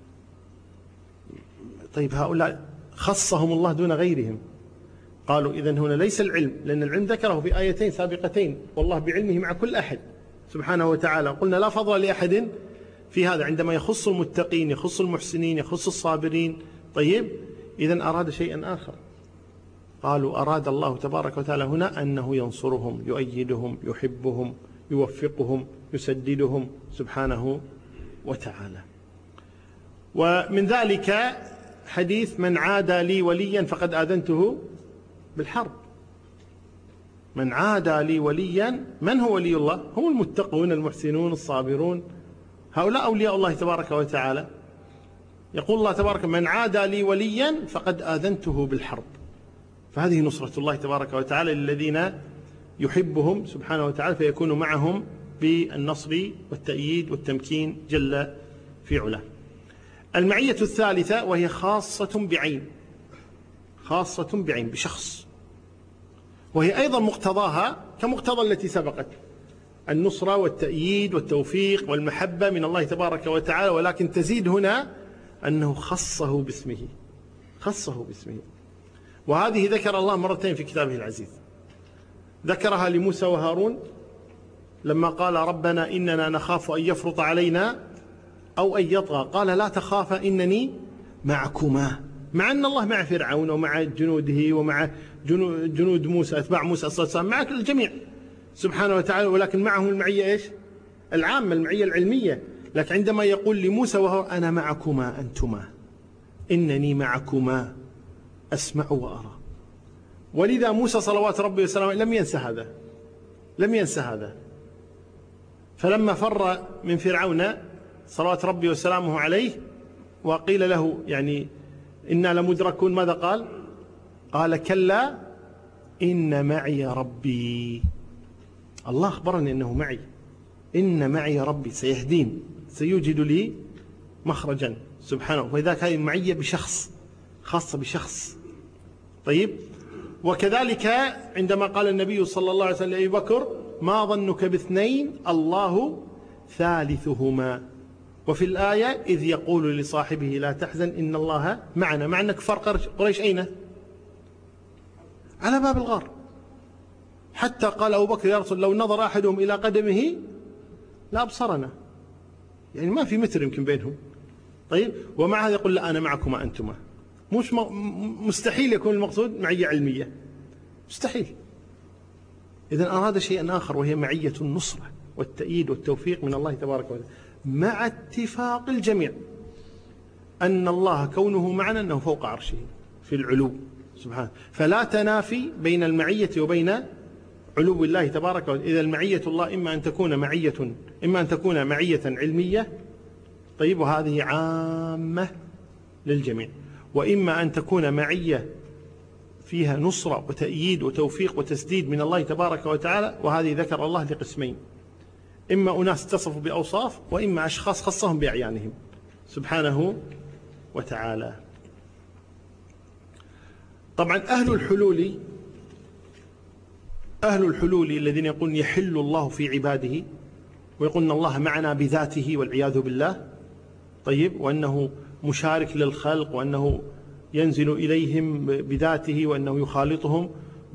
طيب هؤلاء خصهم الله دون غيرهم. قالوا إذن هنا ليس العلم، لأن العلم ذكره في آيتين سابقتين، والله بعلمه مع كل أحد سبحانه وتعالى. قلنا لا فضل لأحد في هذا، عندما يخص المتقين، يخص المحسنين، يخص الصابرين. طيب إذن أراد شيئا آخر. قالوا أراد الله تبارك وتعالى هنا أنه ينصرهم، يؤيدهم، يحبهم، يوفقهم، يسددهم سبحانه وتعالى. ومن ذلك حديث من عادى لي وليا فقد آذنته بالحرب. من عادى لي وليا، من هو ولي الله؟ هم المتقون المحسنون الصابرون، هؤلاء أولياء الله تبارك وتعالى. يقول الله تبارك من عادى لي وليا فقد آذنته بالحرب. فهذه نصرة الله تبارك وتعالى للذين يحبهم سبحانه وتعالى، فيكون معهم بالنصر والتأييد والتمكين جل في علاه. المعية الثالثة وهي خاصة بعين، خاصة بعين بشخص، وهي أيضا مقتضاها كمقتضى التي سبقت، النصرة والتأييد والتوفيق والمحبة من الله تبارك وتعالى، ولكن تزيد هنا أنه خصه باسمه، خصه باسمه. وهذه ذكر الله مرتين في كتابه العزيز. ذكرها لموسى وهارون لما قال ربنا إننا نخاف أن يفرط علينا أو أن يطغى، قال لا تخافا إنني معكما. مع أن الله مع فرعون ومع جنوده ومع جنود موسى، أتباع موسى صلى الله عليه وسلم، مع الجميع سبحانه وتعالى، ولكن معهم المعية إيش؟ العامة، المعية العلمية. لكن عندما يقول لموسى وهارون أنا معكما أنتما، إنني معكما أسمع وأرى. ولذا موسى صلوات ربي وسلامه لم ينسى هذا، لم ينسى هذا. فلما فر من فرعون صلوات ربي وسلامه عليه وقيل له يعني إنا لمدركون، ماذا قال؟ قال كلا إن معي ربي. الله أخبرني أنه معي، إن معي ربي سيهدين، سيوجد لي مخرجا سبحانه. وإذا هذه معية بشخص، خاصة بشخص. طيب، وكذلك عندما قال النبي صلى الله عليه وسلم لأبي بكر ما ظنك باثنين الله ثالثهما، وفي الآية إذ يقول لصاحبه لا تحزن إن الله معنا. مع أن كفار قريش أين؟ على باب الغار. حتى قال أبو بكر يا رسول لو نظر أحدهم إلى قدمه لا أبصرنا، يعني ما في متر يمكن بينهم. طيب، ومع هذا يقول لا أنا معكما أنتما. مش مستحيل يكون المقصود معية علمية، مستحيل. إذن أراد شيئا آخر، وهي معية النصرة والتأييد والتوفيق من الله تبارك وتعالى، مع اتفاق الجميع أن الله كونه معنا أنه فوق عرشه في العلو سبحانه. فلا تنافي بين المعية وبين علو الله تبارك وتعالى. إذا المعية الله إما أن تكون معية علمية، طيب، وهذه عامة للجميع، وإما أن تكون معية فيها نصرة وتأييد وتوفيق وتسديد من الله تبارك وتعالى، وهذه ذكر الله لقسمين: إما أناس اتصفوا بأوصاف، وإما أشخاص خصهم بأعيانهم سبحانه وتعالى. طبعا أهل الحلول الذين يقولون يحل الله في عباده، ويقولون الله معنا بذاته والعياذ بالله، طيب، وأنه مشارك للخلق، وأنه ينزل إليهم بذاته، وأنه يخالطهم،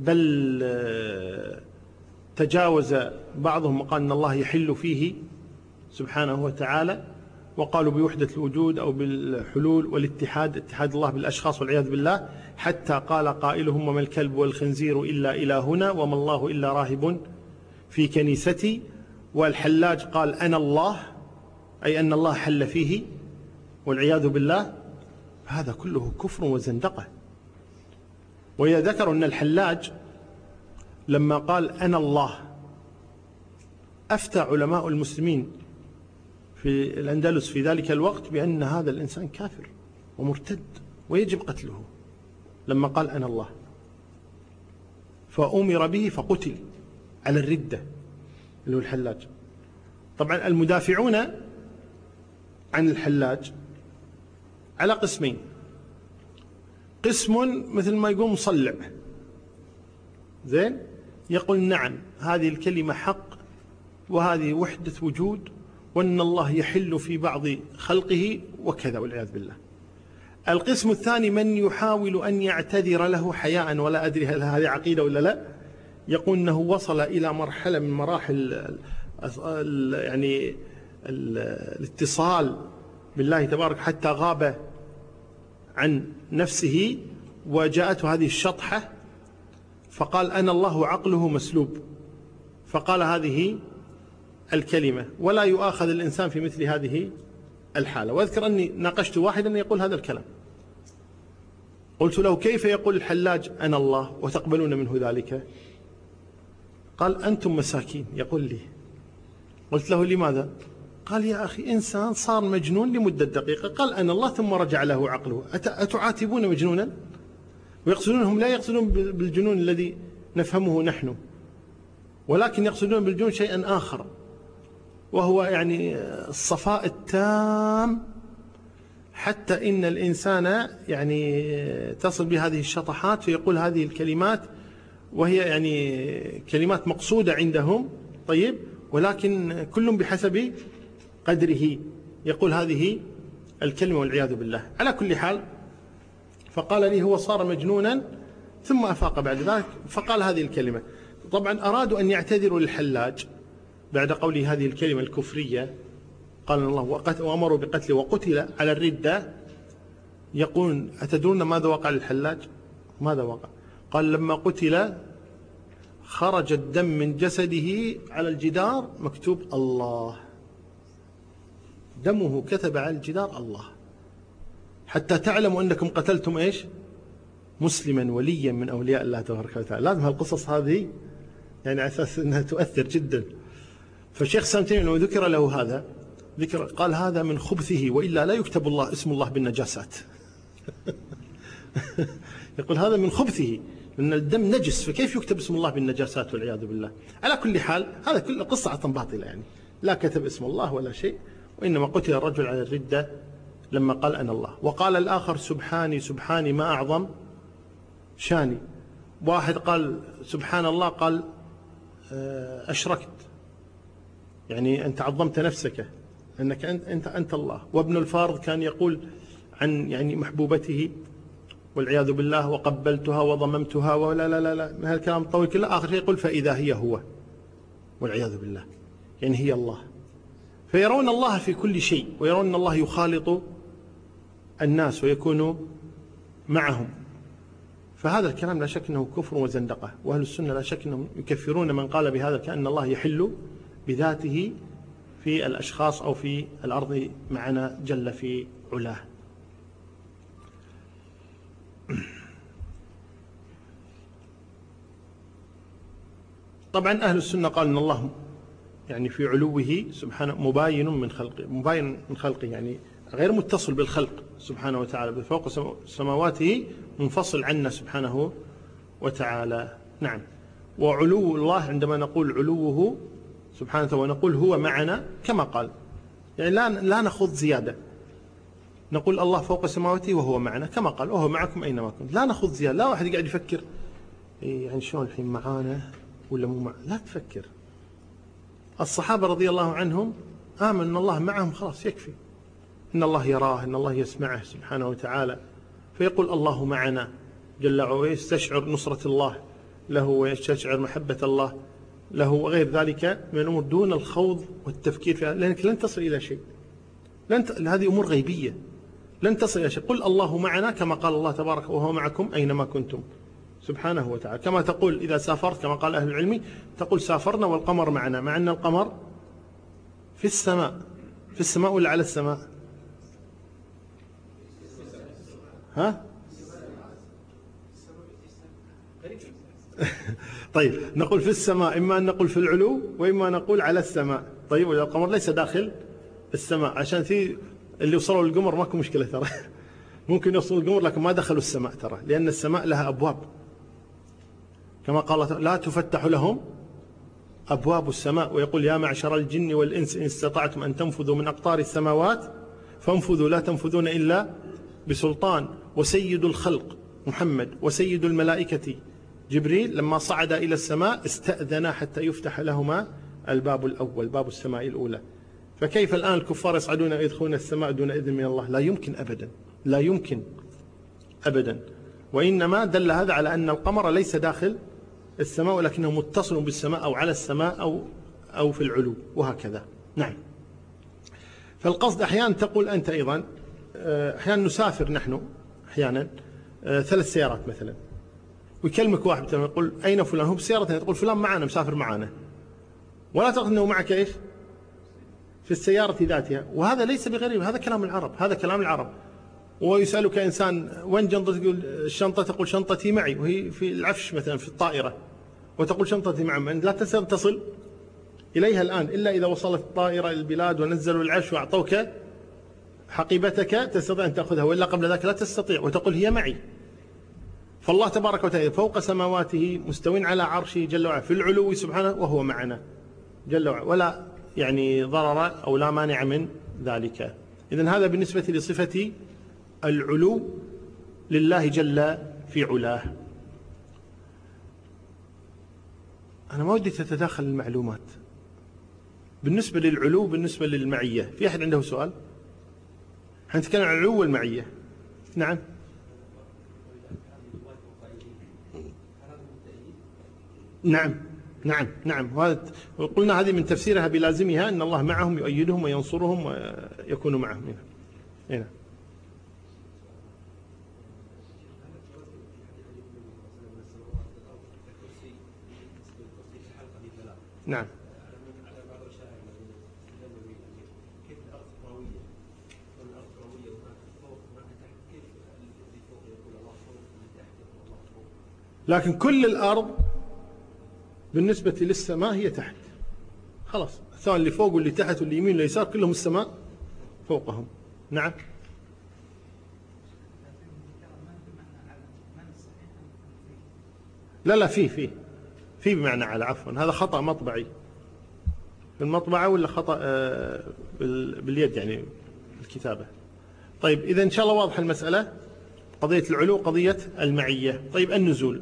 بل تجاوز بعضهم وقال أن الله يحل فيه سبحانه وتعالى، وقالوا بوحدة الوجود أو بالحلول والاتحاد، اتحاد الله بالأشخاص والعياذ بالله، حتى قال قائلهم وما الكلب والخنزير إلا إلهنا وما الله إلا راهب في كنيستي. والحلاج قال أنا الله، أي أن الله حل فيه والعياذ بالله. هذا كله كفر وزندقة. ويذكر أن الحلاج لما قال أنا الله أفتى علماء المسلمين في الأندلس في ذلك الوقت بأن هذا الإنسان كافر ومرتد ويجب قتله، لما قال أنا الله. فأمر به فقتل على الردة اللي هو الحلاج. طبعا المدافعون عن الحلاج على قسمين: قسم مثل ما يقول مصلع زين، يقول نعم هذه الكلمة حق وهذه وحدة وجود وأن الله يحل في بعض خلقه وكذا والعياذ بالله. القسم الثاني من يحاول أن يعتذر له حياء، ولا أدري هل هذه عقيدة ولا لا، يقول أنه وصل إلى مرحلة من مراحل يعني الاتصال بالله تبارك حتى غاب عن نفسه وجاءته هذه الشطحة فقال أنا الله عقله مسلوب، فقال هذه الكلمة، ولا يؤاخذ الإنسان في مثل هذه الحالة. وأذكر أني ناقشت واحدا يقول هذا الكلام، قلت له كيف يقول الحلاج أنا الله وتقبلون منه ذلك؟ قال أنتم مساكين. يقول لي، قلت له لماذا؟ قال يا أخي إنسان صار مجنون لمدة دقيقة قال أنا الله ثم رجع له عقله، أتعاتبون مجنونا؟ ويقصدونهم لا يقصدون بالجنون الذي نفهمه نحن، ولكن يقصدون بالجنون شيئا آخر، وهو يعني الصفاء التام، حتى إن الإنسان يعني تصل بهذه الشطحات فيقول هذه الكلمات وهي يعني كلمات مقصودة عندهم، طيب، ولكن كل بحسب قدره يقول هذه الكلمة والعياذ بالله. على كل حال، فقال لي هو صار مجنونا ثم أفاق بعد ذلك فقال هذه الكلمة. طبعا أرادوا أن يعتذروا للحلاج بعد قوله هذه الكلمة الكفرية، قال الله وأمروا بقتله وقتل على الردة. يقول أتدرون ماذا وقع للحلاج؟ ماذا وقع؟ قال لما قتل خرج الدم من جسده على الجدار مكتوب الله، دمه كتب على الجدار الله، حتى تعلموا أنكم قتلتم إيش؟ مسلما وليا من أولياء الله تبارك وتعالى. لازم هالقصص هذه يعني على أساس أنها تؤثر جدا. فالشيخ سامتين لما ذكر له هذا ذكر قال هذا من خبثه وإلا لا يكتب الله اسم الله بالنجاسات. يقول هذا من خبثه لأن الدم نجس فكيف يكتب اسم الله بالنجاسات والعياذ بالله. على كل حال هذا كله قصة باطلة، يعني لا كتب اسم الله ولا شيء، وإنما قتل الرجل على الردة لما قال أنا الله. وقال الآخر سبحاني سبحاني ما أعظم شاني. واحد قال سبحان الله قال أشركت، يعني أنت عظمت نفسك أنك أنت الله. وابن الفارض كان يقول عن يعني محبوبته والعياذ بالله وقبلتها وضممتها ولا لا لا لا من هالكلام الطويل كله، آخر شيء يقول فإذا هي هو والعياذ بالله، يعني هي الله. فيرون الله في كل شيء ويرون أن الله يخالط الناس ويكون معهم. فهذا الكلام لا شك أنه كفر وزندقة، وأهل السنة لا شك أنهم يكفرون من قال بهذا كأن الله يحل بذاته في الأشخاص أو في الأرض معنا جل في علاه. طبعا أهل السنة قال أن الله يعني في علوه سبحانه مباين من خلقه، يعني غير متصل بالخلق سبحانه وتعالى، بفوق سماواته منفصل عنا سبحانه وتعالى. نعم. وعلو الله عندما نقول علوه سبحانه وتعالى ونقول هو معنا كما قال، يعني لا نخوض زيادة، نقول الله فوق سماواته وهو معنا كما قال وهو معكم أينما كنت، لا نخوض زيادة. لا واحد قاعد يفكر يعني شلون الحين معانا ولا مو معنا، لا تفكر. الصحابة رضي الله عنهم آمنوا أن الله معهم خلاص يكفي، إن الله يراه إن الله يسمعه سبحانه وتعالى، فيقول الله معنا جل وعلا ويستشعر نصرة الله له ويستشعر محبة الله له وغير ذلك من الأمور دون الخوض والتفكير فيها، لأنك لن تصل إلى شيء، هذه أمور غيبية لن تصل إلى شيء. قل الله معنا كما قال الله تبارك وهو معكم أينما كنتم سبحانه وتعالى. كما تقول إذا سافرت كما قال أهل العلم تقول سافرنا والقمر معنا، مع أن القمر في السماء. في السماء ولا على السماء؟ ها؟ طيب نقول في السماء، إما أن نقول في العلو وإما نقول على السماء. طيب ولا القمر ليس داخل السماء، عشان في اللي وصلوا للقمر ماكو مشكلة ترى. ممكن يوصلوا للقمر لكن ما دخلوا السماء ترى، لأن السماء لها أبواب. كما قال لا تفتح لهم أبواب السماء، ويقول يا معشر الجن والإنس إن استطعتم أن تنفذوا من أقطار السماوات فانفذوا لا تنفذون إلا بسلطان. وسيد الخلق محمد وسيد الملائكة جبريل لما صعد إلى السماء استأذنا حتى يفتح لهما الباب الأول، باب السماء الأولى. فكيف الآن الكفار يصعدون ويدخلون السماء دون إذن من الله؟ لا يمكن أبدا، لا يمكن أبدا. وإنما دل هذا على أن القمر ليس داخل السماء ولكنه متصل بالسماء أو على السماء أو في العلو وهكذا. نعم. فالقصد أحيانا تقول أنت أيضا، أحيانا نسافر نحن أحيانا 3 سيارات مثلا، ويكلمك واحد يقول أين فلان؟ هو بسيارته، تقول فلان معنا مسافر معنا، ولا تعرف أنه معك إيش في السيارة ذاتها. وهذا ليس بغريب، هذا كلام العرب، هذا كلام العرب. ويسألك إنسان وين شنطتك؟ تقول الشنطة، تقول شنطتي معي، وهي في العفش مثلا في الطائرة، وتقول شنطتي معي. لا تستطيع تصل إليها الآن إلا إذا وصلت الطائرة البلاد ونزلوا العفش وأعطوك حقيبتك تستطيع أن تأخذها، وإلا قبل ذلك لا تستطيع، وتقول هي معي. فالله تبارك وتعالى فوق سماواته مستوٍ على عرشه جل وعلا في العلو سبحانه، وهو معنا جل وعلا، ولا يعني ضرر أو لا مانع من ذلك. إذن هذا بالنسبة لصفة العلو لله جل في علاه. أنا ما ودي تتداخل المعلومات بالنسبة للعلو بالنسبة للمعية. في أحد عنده سؤال؟ هنتكلم عن العلو والمعية. نعم. نعم نعم نعم. وقلنا هذه من تفسيرها بلازمها أن الله معهم يؤيدهم وينصرهم ويكون معهم. هنا. نعم. لكن كل الأرض بالنسبة للسماء هي تحت، خلاص، سواء اللي فوق واللي تحت واللي يمين واللي يسار كلهم السماء فوقهم. نعم. لا في بمعنى على، عفوا هذا خطأ مطبعي في المطبعة، ولا خطأ باليد يعني الكتابة. طيب إذا إن شاء الله واضح المسألة، قضية العلو قضية المعية. طيب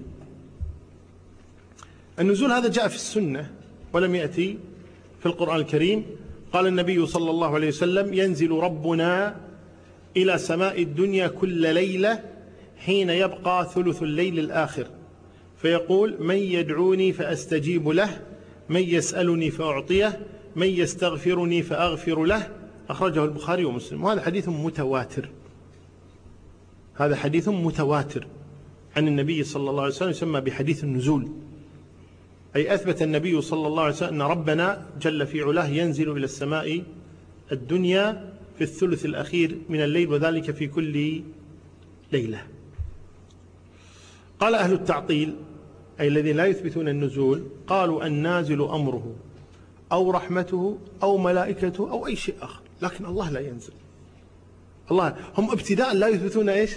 النزول هذا جاء في السنة ولم يأتي في القرآن الكريم. قال النبي صلى الله عليه وسلم ينزل ربنا إلى سماء الدنيا كل ليلة حين يبقى ثلث الليل الآخر فيقول من يدعوني فأستجيب له، من يسألني فأعطيه، من يستغفرني فأغفر له. أخرجه البخاري ومسلم. وهذا حديث متواتر، هذا حديث متواتر عن النبي صلى الله عليه وسلم، يسمى بحديث النزول. أي أثبت النبي صلى الله عليه وسلم أن ربنا جل في علاه ينزل إلى السماء الدنيا في الثلث الأخير من الليل، وذلك في كل ليلة. قال أهل التعطيل، أي الذين لا يثبتون النزول، قالوا النازل أمره أو رحمته أو ملائكته أو أي شيء آخر، لكن الله لا ينزل. الله هم ابتداء لا يثبتون إيش؟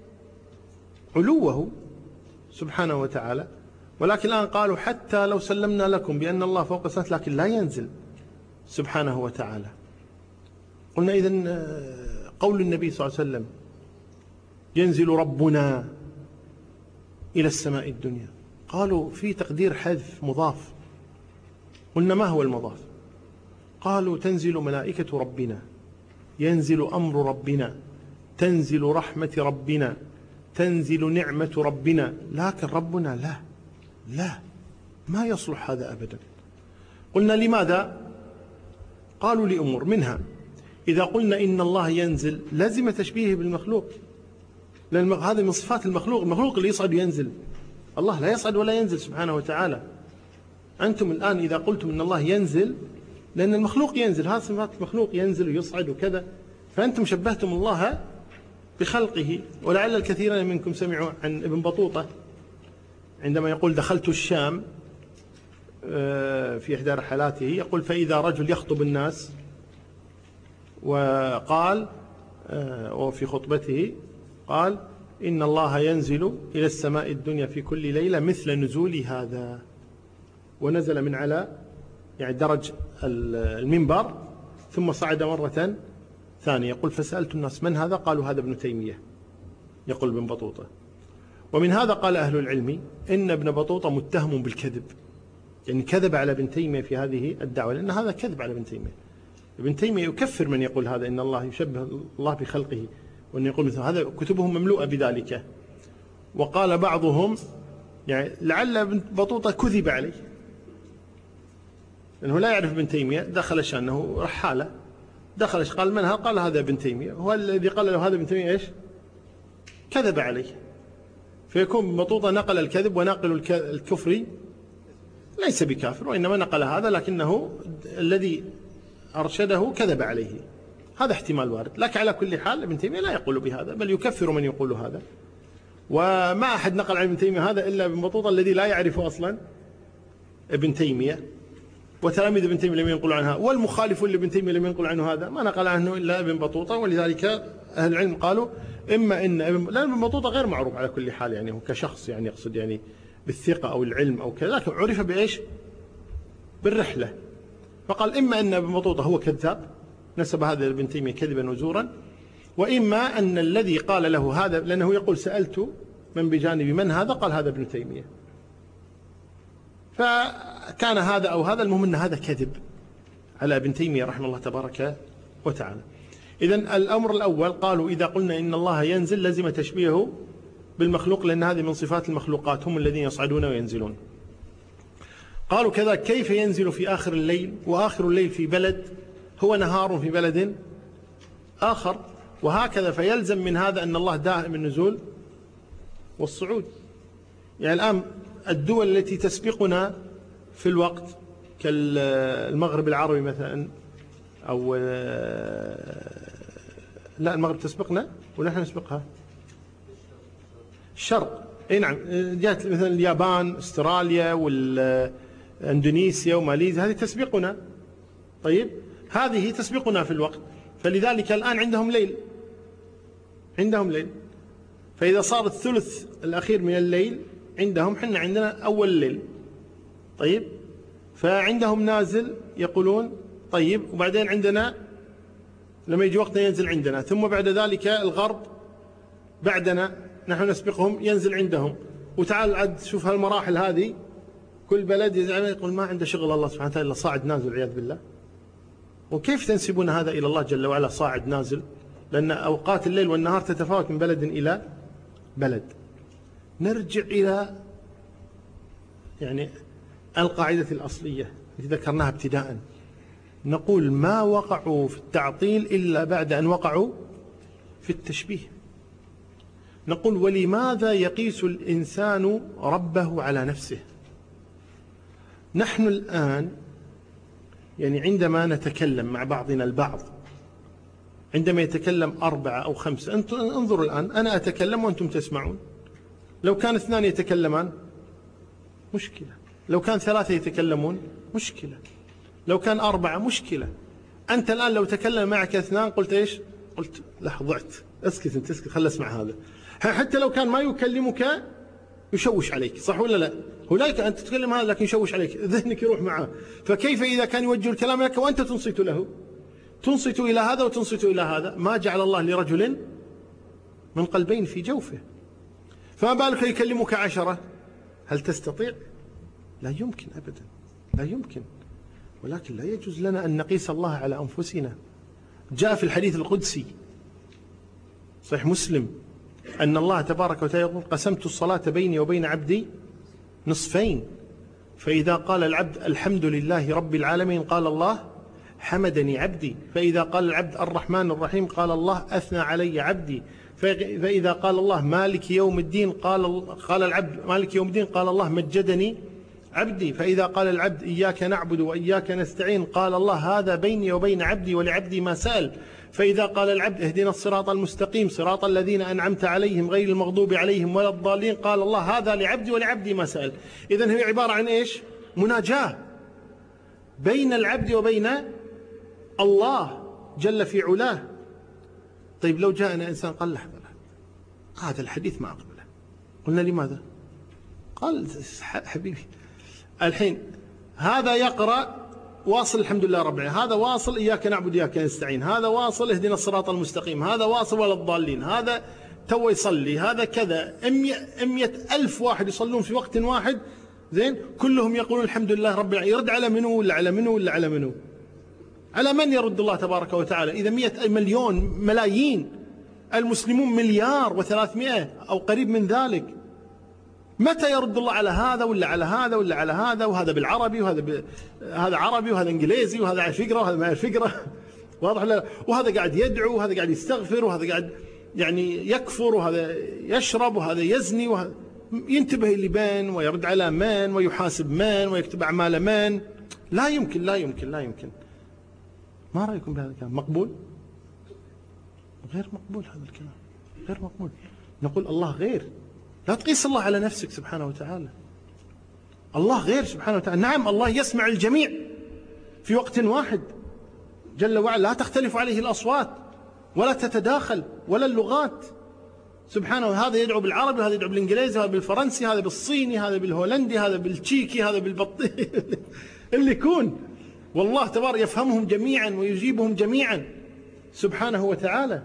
علوه سبحانه وتعالى، ولكن الآن قالوا حتى لو سلمنا لكم بأن الله فوق السماء لكن لا ينزل سبحانه وتعالى. قلنا إذن قول النبي صلى الله عليه وسلم ينزل ربنا إلى السماء الدنيا، قالوا في تقدير حذف مضاف. قلنا ما هو المضاف؟ قالوا تنزل ملائكة ربنا، ينزل أمر ربنا، تنزل رحمة ربنا، تنزل نعمة ربنا، لكن ربنا لا ما يصلح هذا أبدا. قلنا لماذا؟ قالوا لأمور، منها إذا قلنا إن الله ينزل لازم تشبيهه بالمخلوق، لأن هذا من صفات المخلوق، المخلوق اللي يصعد وينزل، الله لا يصعد ولا ينزل سبحانه وتعالى. أنتم الآن إذا قلتم إن الله ينزل لأن المخلوق ينزل، هذا صفات المخلوق ينزل ويصعد وكذا، فأنتم شبهتم الله بخلقه. ولعل الكثيرين منكم سمعوا عن ابن بطوطة عندما يقول دخلت الشام في إحدى رحلاته، يقول فإذا رجل يخطب الناس وقال وفي خطبته قال إن الله ينزل إلى السماء الدنيا في كل ليلة مثل نزول هذا، ونزل من على يعني درج المنبر ثم صعد مرة ثانية. يقول فسألت الناس من هذا؟ قالوا هذا ابن تيمية، يقول ابن بطوطة. ومن هذا قال أهل العلم إن ابن بطوطة متهم بالكذب، يعني كذب على ابن تيمية في هذه الدعوة، لأن هذا كذب على ابن تيمية. ابن تيمية يكفر من يقول هذا، إن الله يشبه الله بخلقه، وأن يقول مثل هذا، كتبهم مملوءة بذلك. وقال بعضهم يعني لعل ابن بطوطة كذب عليه، لأنه لا يعرف ابن تيمية، دخل شأنه رحالة، دخل قال من هذا؟ قال هذا ابن تيمية، هو الذي قال له هذا ابن تيمية إيش؟ كذب عليه. فيكون ابن بطوطة نقل الكذب، وناقل الكفر ليس بكافر، وإنما نقل هذا لكنه الذي أرشده كذب عليه. هذا احتمال وارد، لكن على كل حال ابن تيمية لا يقول بهذا، بل يكفر من يقول هذا. وما أحد نقل عن ابن تيمية هذا إلا ابن بطوطة الذي لا يعرف أصلا ابن تيمية، وتلاميذ ابن تيمية لم ينقلوا عنها، والمخالفون لابن تيمية لم ينقل عنه هذا، ما نقل عنه إلا ابن بطوطة. ولذلك أهل العلم قالوا إما إن لأن ابن بطوطة غير معروف على كل حال، يعني هو كشخص يعني يقصد يعني بالثقة أو العلم أو كذا، لكن عرف بإيش؟ بالرحلة. فقال إما أن ابن بطوطة هو كذاب نسب هذا لابن تيمية كذبا وزورا، وإما أن الذي قال له هذا، لأنه يقول سألت من بجانب من هذا؟ قال هذا ابن تيمية. فكان هذا أو هذا، المهم أن هذا كذب على ابن تيمية رحمه الله تبارك وتعالى. إذن الأمر الأول قالوا إذا قلنا إن الله ينزل لزم تشبيهه بالمخلوق، لأن هذه من صفات المخلوقات، هم الذين يصعدون وينزلون. قالوا كذا كيف ينزل في آخر الليل، وآخر الليل في بلد هو نهار في بلد آخر، وهكذا. فيلزم من هذا أن الله دائم النزول والصعود. يعني الآن الدول التي تسبقنا في الوقت كالمغرب العربي مثلا، أو لا المغرب تسبقنا ونحن نسبقها، الشرق اي نعم، جاءت مثلا اليابان، استراليا، والاندونيسيا وماليزيا، هذه تسبقنا. طيب هذه تسبقنا في الوقت، فلذلك الآن عندهم ليل، عندهم ليل. فإذا صار الثلث الأخير من الليل عندهم، حنا عندنا أول الليل. طيب فعندهم نازل يقولون طيب، وبعدين عندنا لما يجي وقتنا ينزل عندنا، ثم بعد ذلك الغرب بعدنا نحن نسبقهم ينزل عندهم. وتعال عد شوف هالمراحل هذه، كل بلد يقول ما عنده شغل الله سبحانه وتعالى إلا صاعد نازل والعياذ بالله. وكيف تنسبون هذا إلى الله جل وعلا صاعد نازل؟ لأن أوقات الليل والنهار تتفاوت من بلد إلى بلد. نرجع إلى يعني القاعدة الأصلية التي ذكرناها ابتداء، نقول ما وقعوا في التعطيل إلا بعد أن وقعوا في التشبيه. نقول ولماذا يقيس الإنسان ربه على نفسه؟ نحن الآن يعني عندما نتكلم مع بعضنا البعض، عندما يتكلم 4 أو 5، انظروا الآن، أنا أتكلم وأنتم تسمعون. لو كان 2 يتكلمان مشكلة، لو كان 3 يتكلمون مشكلة، لو كان 4 مشكلة. أنت الآن لو تكلم معك 2 قلت إيش؟ قلت لا ضعت، اسكت أنت، اسكت خل اسمع هذا. حتى لو كان ما يكلمك يشوش عليك، صح ولا لا؟ هناك أنت تتكلم هذا لكن يشوش عليك، ذهنك يروح معه. فكيف إذا كان يوجه الكلام لك وأنت تنصت له، تنصت إلى هذا وتنصت إلى هذا؟ ما جعل الله لرجل من قلبين في جوفه، فما بالك يكلمك 10؟ هل تستطيع؟ لا يمكن أبدا، لا يمكن. ولكن لا يجوز لنا أن نقيس الله على أنفسنا. جاء في الحديث القدسي صحيح مسلم أن الله تبارك وتعالى يقول قسمت الصلاة بيني وبين عبدي نصفين، فإذا قال العبد الحمد لله رب العالمين قال الله حمدني عبدي، فإذا قال العبد الرحمن الرحيم قال الله أثنى علي عبدي، فإذا قال الله مالك يوم الدين قال العبد مالك يوم الدين قال الله مجدني عبدي، فإذا قال العبد إياك نعبد وإياك نستعين قال الله هذا بيني وبين عبدي ولعبدي ما سأل، فإذا قال العبد اهدنا الصراط المستقيم صراط الذين أنعمت عليهم غير المغضوب عليهم ولا الضالين قال الله هذا لعبدي ولعبدي ما سأل. إذن هي عبارة عن إيش؟ مناجاة بين العبد وبين الله جل في علاه. طيب لو جاءنا إنسان قال لحظة، هذا الحديث ما أقبله. قلنا لماذا؟ قال حبيبي الحين هذا يقرأ واصل الحمد لله رب العالمين، هذا واصل إياك نعبد إياك نستعين، هذا واصل اهدنا الصراط المستقيم، هذا واصل ولا الضالين، هذا تو يصلي، هذا كذا، 100,000 واحد يصلون في وقت واحد، زين، كلهم يقولون الحمد لله رب العالمين. يرد على منو ولا على منو ولا على منو؟ على من يرد الله تبارك وتعالى؟ إذا 100 مليون ملايين، المسلمون 1,300,000,000 أو قريب من ذلك، متى يرد الله على هذا ولا على هذا ولا على هذا؟ وهذا بالعربي وهذا هذا عربي وهذا انجليزي وهذا على فقره وهذا ما على فقره، واضح لا؟ وهذا قاعد يدعو وهذا قاعد يستغفر وهذا قاعد يعني يكفر وهذا يشرب وهذا يزني وهذا ينتبه اللي بين ويرد على من ويحاسب من ويكتب أعمال من. لا يمكن لا يمكن لا يمكن. ما رأيكم بهذا الكلام؟ مقبول؟ غير مقبول هذا الكلام، غير مقبول. نقول الله غير، لا تقيس الله على نفسك سبحانه وتعالى. الله غير سبحانه وتعالى. نعم الله يسمع الجميع في وقت واحد جل وعلا، لا تختلف عليه الأصوات ولا تتداخل ولا اللغات سبحانه. هذا يدعو بالعربي وهذا يدعو بالإنجليزي، هذا بالفرنسي، هذا بالصيني، هذا بالهولندي، هذا بالتشيكي، هذا بالبطي اللي يكون، والله تبارك يفهمهم جميعا ويجيبهم جميعا سبحانه وتعالى.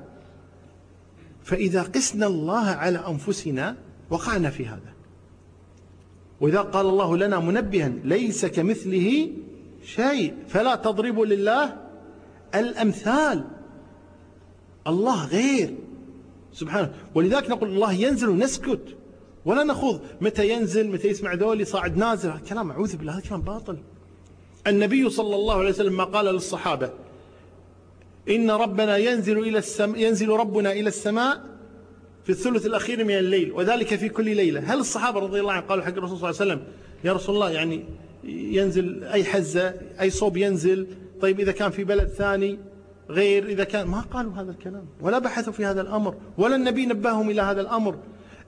فإذا قسنا الله على أنفسنا وقعنا في هذا. وإذا قال الله لنا منبها ليس كمثله شيء فلا تضربوا لله الأمثال. الله غير سبحانه، ولذلك نقول الله ينزل ونسكت ولا نخوض متى ينزل متى يسمع ذولي صاعد نازل. هذا كلام أعوذ بالله، هذا كلام باطل. النبي صلى الله عليه وسلم ما قال للصحابة إن ربنا ينزل ربنا إلى السماء في الثلث الأخير من الليل وذلك في كل ليلة. هل الصحابة رضي الله عنهم قالوا حق الرسول صلى الله عليه وسلم يا رسول الله يعني ينزل أي حزة أي صوب ينزل؟ طيب إذا كان في بلد ثاني غير، إذا كان، ما قالوا هذا الكلام ولا بحثوا في هذا الأمر ولا النبي نبههم إلى هذا الأمر.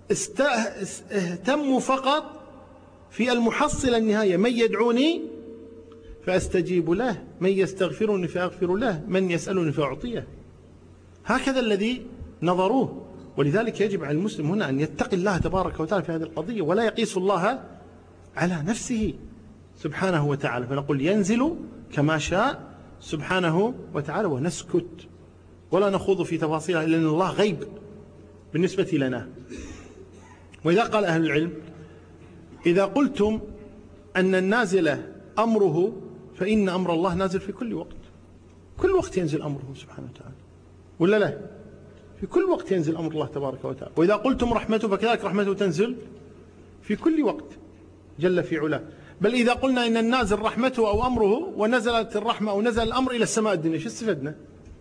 اهتموا فقط في المحصلة النهاية: من يدعوني فأستجيب له، من يستغفرني فأغفر له، من يسألني فأعطيه. هكذا الذي نظروه. ولذلك يجب على المسلم هنا أن يتقي الله تبارك وتعالى في هذه القضية ولا يقيس الله على نفسه سبحانه وتعالى. فنقول ينزل كما شاء سبحانه وتعالى ونسكت ولا نخوض في تفاصيلها لأن الله غيب بالنسبة لنا. وإذا قال أهل العلم إذا قلتم أن النازل أمره فإن أمر الله نازل في كل وقت، كل وقت ينزل أمره سبحانه وتعالى، ولا لا؟ في كل وقت ينزل أمر الله تبارك وتعالى. وإذا قلتم رحمته فكذلك رحمته تنزل في كل وقت جل في علاه. بل إذا قلنا إن النازل رحمته أو أمره ونزلت الرحمة أو نزل الأمر إلى السماء الدنيا، شو استفدنا؟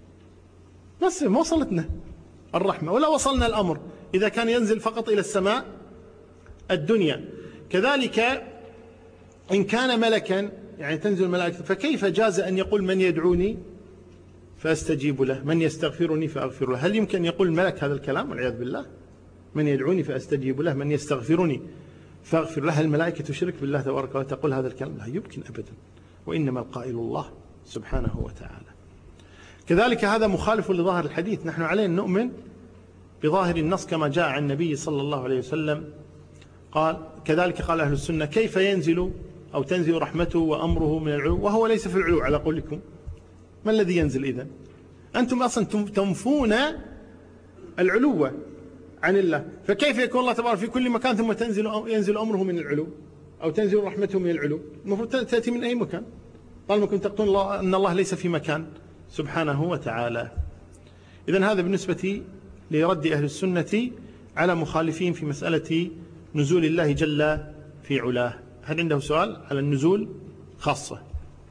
بس ما وصلتنا الرحمة ولا وصلنا الأمر إذا كان ينزل فقط إلى السماء الدنيا. كذلك إن كان ملكا يعني تنزل ملائكة، فكيف جاز أن يقول من يدعوني فأستجيب له، من يستغفرني فأغفر له؟ هل يمكن يقول الملك هذا الكلام؟ والعياذ بالله. من يدعوني فأستجيب له، من يستغفرني فأغفر له. هل الملائكة تشرك بالله تبارك وتعالى تقول هذا الكلام؟ لا يمكن أبدا، وإنما القائل الله سبحانه وتعالى. كذلك هذا مخالف لظاهر الحديث. نحن علينا نؤمن بظاهر النص كما جاء عن النبي صلى الله عليه وسلم قال. كذلك قال أهل السنة كيف ينزل أو تنزل رحمته وأمره من العلو وهو ليس في العلو على قولكم؟ ما الذي ينزل إذن؟ أنتم أصلا تنفون العلو عن الله، فكيف يكون الله تبارك في كل مكان ثم ينزل أمره من العلو أو تنزل رحمته من العلو؟ المفروض تأتي من أي مكان طالما كنتم تقولون أن الله ليس في مكان سبحانه وتعالى. إذن هذا بالنسبة لرد أهل السنة على مخالفين في مسألة نزول الله جل في علاه. هل عنده سؤال على النزول خاصة؟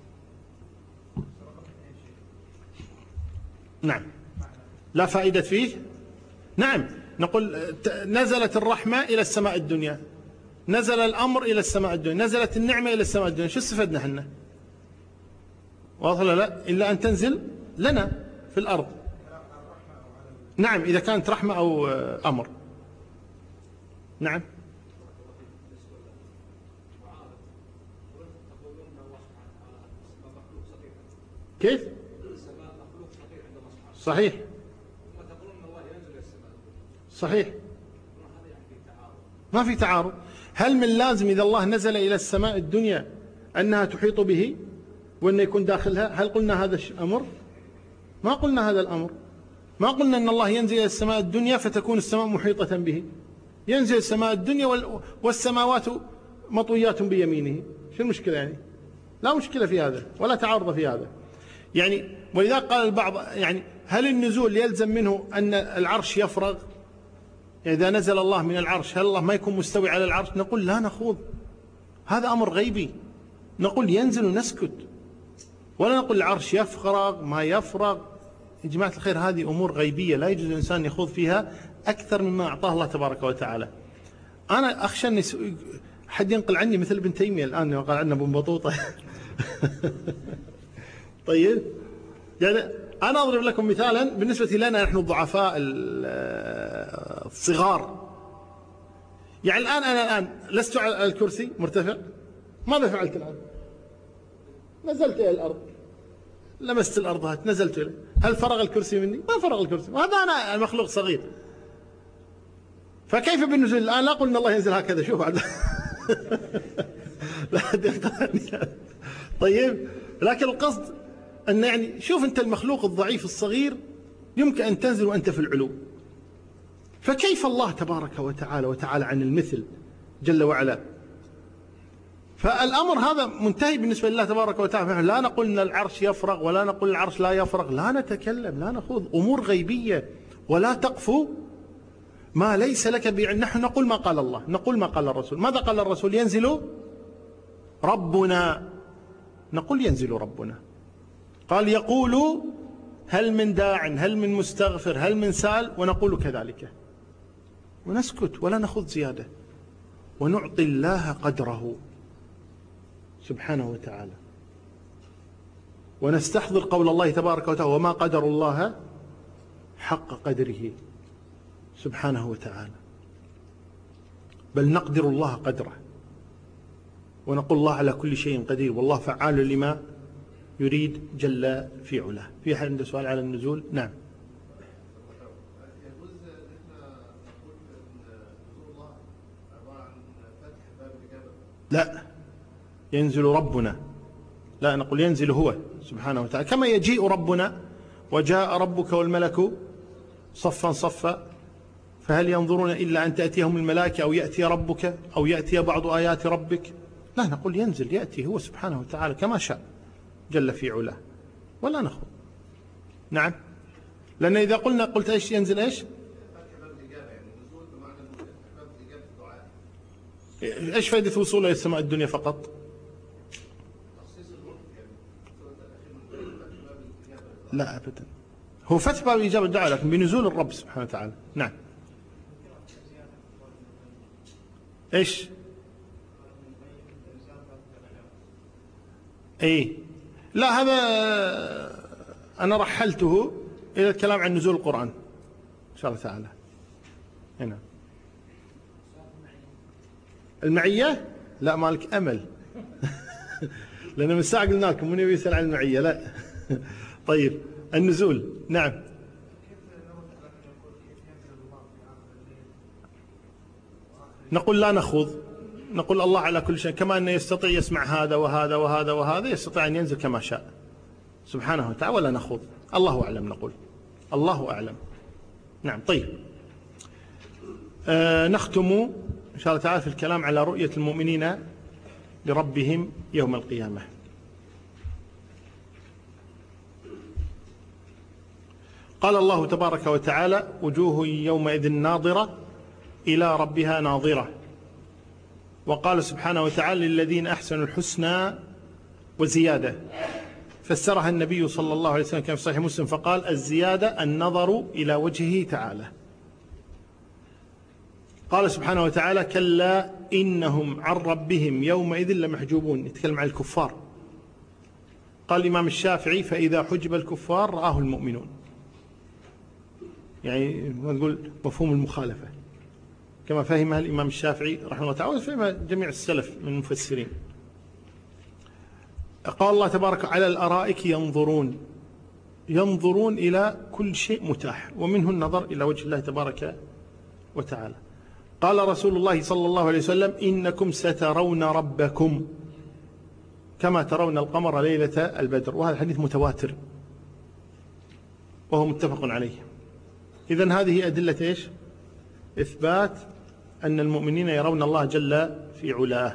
نعم، لا فائدة فيه. نعم، نقول نزلت الرحمة إلى السماء الدنيا، نزل الأمر إلى السماء الدنيا، نزلت النعمة إلى السماء الدنيا، شو استفدنا احنا؟ واضح ولا لا؟ إلا أن تنزل لنا في الأرض. نعم، إذا كانت رحمة أو أمر. نعم. كيف؟ صحيح صحيح. ما في تعارض. هل من لازم إذا الله نزل إلى السماء الدنيا أنها تحيط به وأنه يكون داخلها؟ هل قلنا هذا الأمر؟ ما قلنا هذا الأمر. ما قلنا أن الله ينزل إلى السماء الدنيا فتكون السماء محيطة به. ينزل السماء الدنيا والسماوات مطويات بيمينه. شو المشكلة يعني؟ لا مشكلة في هذا ولا تعارض في هذا. يعني ولذلك قال البعض يعني هل النزول يلزم منه أن العرش يفرغ؟ يعني إذا نزل الله من العرش هل الله ما يكون مستوي على العرش؟ نقول لا نخوض، هذا أمر غيبي. نقول ينزل ونسكت، ولا نقول العرش يفرغ ما يفرغ. يا جماعة الخير هذه أمور غيبية لا يجوز الإنسان يخوض فيها أكثر مما أعطاه الله تبارك وتعالى. أنا أخشى أن حد ينقل عني مثل ابن تيمية الآن قال عنا ابن بطوطة. طيب يعني أنا أضرب لكم مثالا بالنسبة لنا نحن الضعفاء الصغار. يعني الآن أنا لست على الكرسي مرتفع، ماذا فعلت الآن؟ نزلت إلى الأرض، لمست الأرض نزلت إليه. هل فرغ الكرسي مني؟ ما فرغ الكرسي، وهذا أنا مخلوق صغير. فكيف بالنزول الآن؟ لا أقول إن الله ينزل هكذا، شوف بعد. طيب لكن القصد أن يعني شوف أنت المخلوق الضعيف الصغير يمكن أن تنزل وأنت في العلو، فكيف الله تبارك وتعالى عن المثل جل وعلا؟ فالأمر هذا منتهي بالنسبة لله تبارك وتعالى. لا نقول أن العرش يفرغ ولا نقول العرش لا يفرغ، لا نتكلم، لا نخوض أمور غيبية. ولا تقف ما ليس لك بعلم. نحن نقول ما قال الله، نقول ما قال الرسول. ماذا قال الرسول؟ ينزل ربنا، نقول ينزل ربنا. قال يقول هل من داع، هل من مستغفر، هل من سال، ونقول كذلك ونسكت ولا نخوض زيادة، ونعطي الله قدره سبحانه وتعالى، ونستحضر قول الله تبارك وتعالى وما قدر الله حق قدره سبحانه وتعالى، بل نقدر الله قدره، ونقول الله على كل شيء قدير، والله فعال لما يريد جل في علاه. في أحد عنده سؤال على النزول؟ نعم. لا، ينزل ربنا، لا نقول ينزل هو سبحانه وتعالى، كما يجيء ربنا وجاء ربك والملك صفا صفا، فهل ينظرون إلا أن تأتيهم الملائكة أو يأتي ربك أو يأتي بعض آيات ربك؟ لا، نقول ينزل يأتي هو سبحانه وتعالى كما شاء جل في علاه، ولا نخوض. نعم، لأن إذا قلت إيش ينزل إيش؟ إيش فائدة وصوله إلى السماء الدنيا فقط؟ لا أبدا، هو فتح باب إجابة الدعاء لكن بنزول الرب سبحانه وتعالى. نعم. إيش؟ إيه، لا هذا أنا رحلته إلى الكلام عن نزول القرآن إن شاء الله تعالى. هنا المعية، لا مالك أمل. لأن من ساعة قلنا لكم من يبي يسأل عن المعية. لا. طيب النزول. نعم. نقول لا نخوض، نقول الله على كل شيء، كما أنه يستطيع يسمع هذا وهذا وهذا وهذا، يستطيع أن ينزل كما شاء سبحانه وتعالى، ولا نخوض. الله أعلم، نقول الله أعلم. نعم. طيب نختم إن شاء الله تعالى في الكلام على رؤية المؤمنين لربهم يوم القيامة. قال الله تبارك وتعالى وجوه يومئذ ناظرة إلى ربها ناظرة. وقال سبحانه وتعالى للذين أحسنوا الحسنى وزيادة، فسرها النبي صلى الله عليه وسلم كما في صحيح مسلم فقال الزيادة النظر إلى وجهه تعالى. قال سبحانه وتعالى كلا إنهم عن ربهم يومئذ لمحجوبون، يتكلم عن الكفار. قال الإمام الشافعي فإذا حجب الكفار رآه المؤمنون، يعني نقول مفهوم المخالفة كما فهمها الإمام الشافعي رحمه الله تعالى وفهمها جميع السلف من المفسرين. قال الله تبارك على الأرائك ينظرون إلى كل شيء متاح، ومنه النظر إلى وجه الله تبارك وتعالى. قال رسول الله صلى الله عليه وسلم: إنكم سترون ربكم كما ترون القمر ليلة البدر. وهذا الحديث متواتر وهو متفق عليه. إذن هذه أدلة إيش؟ إثبات أن المؤمنين يرون الله جل في علاه.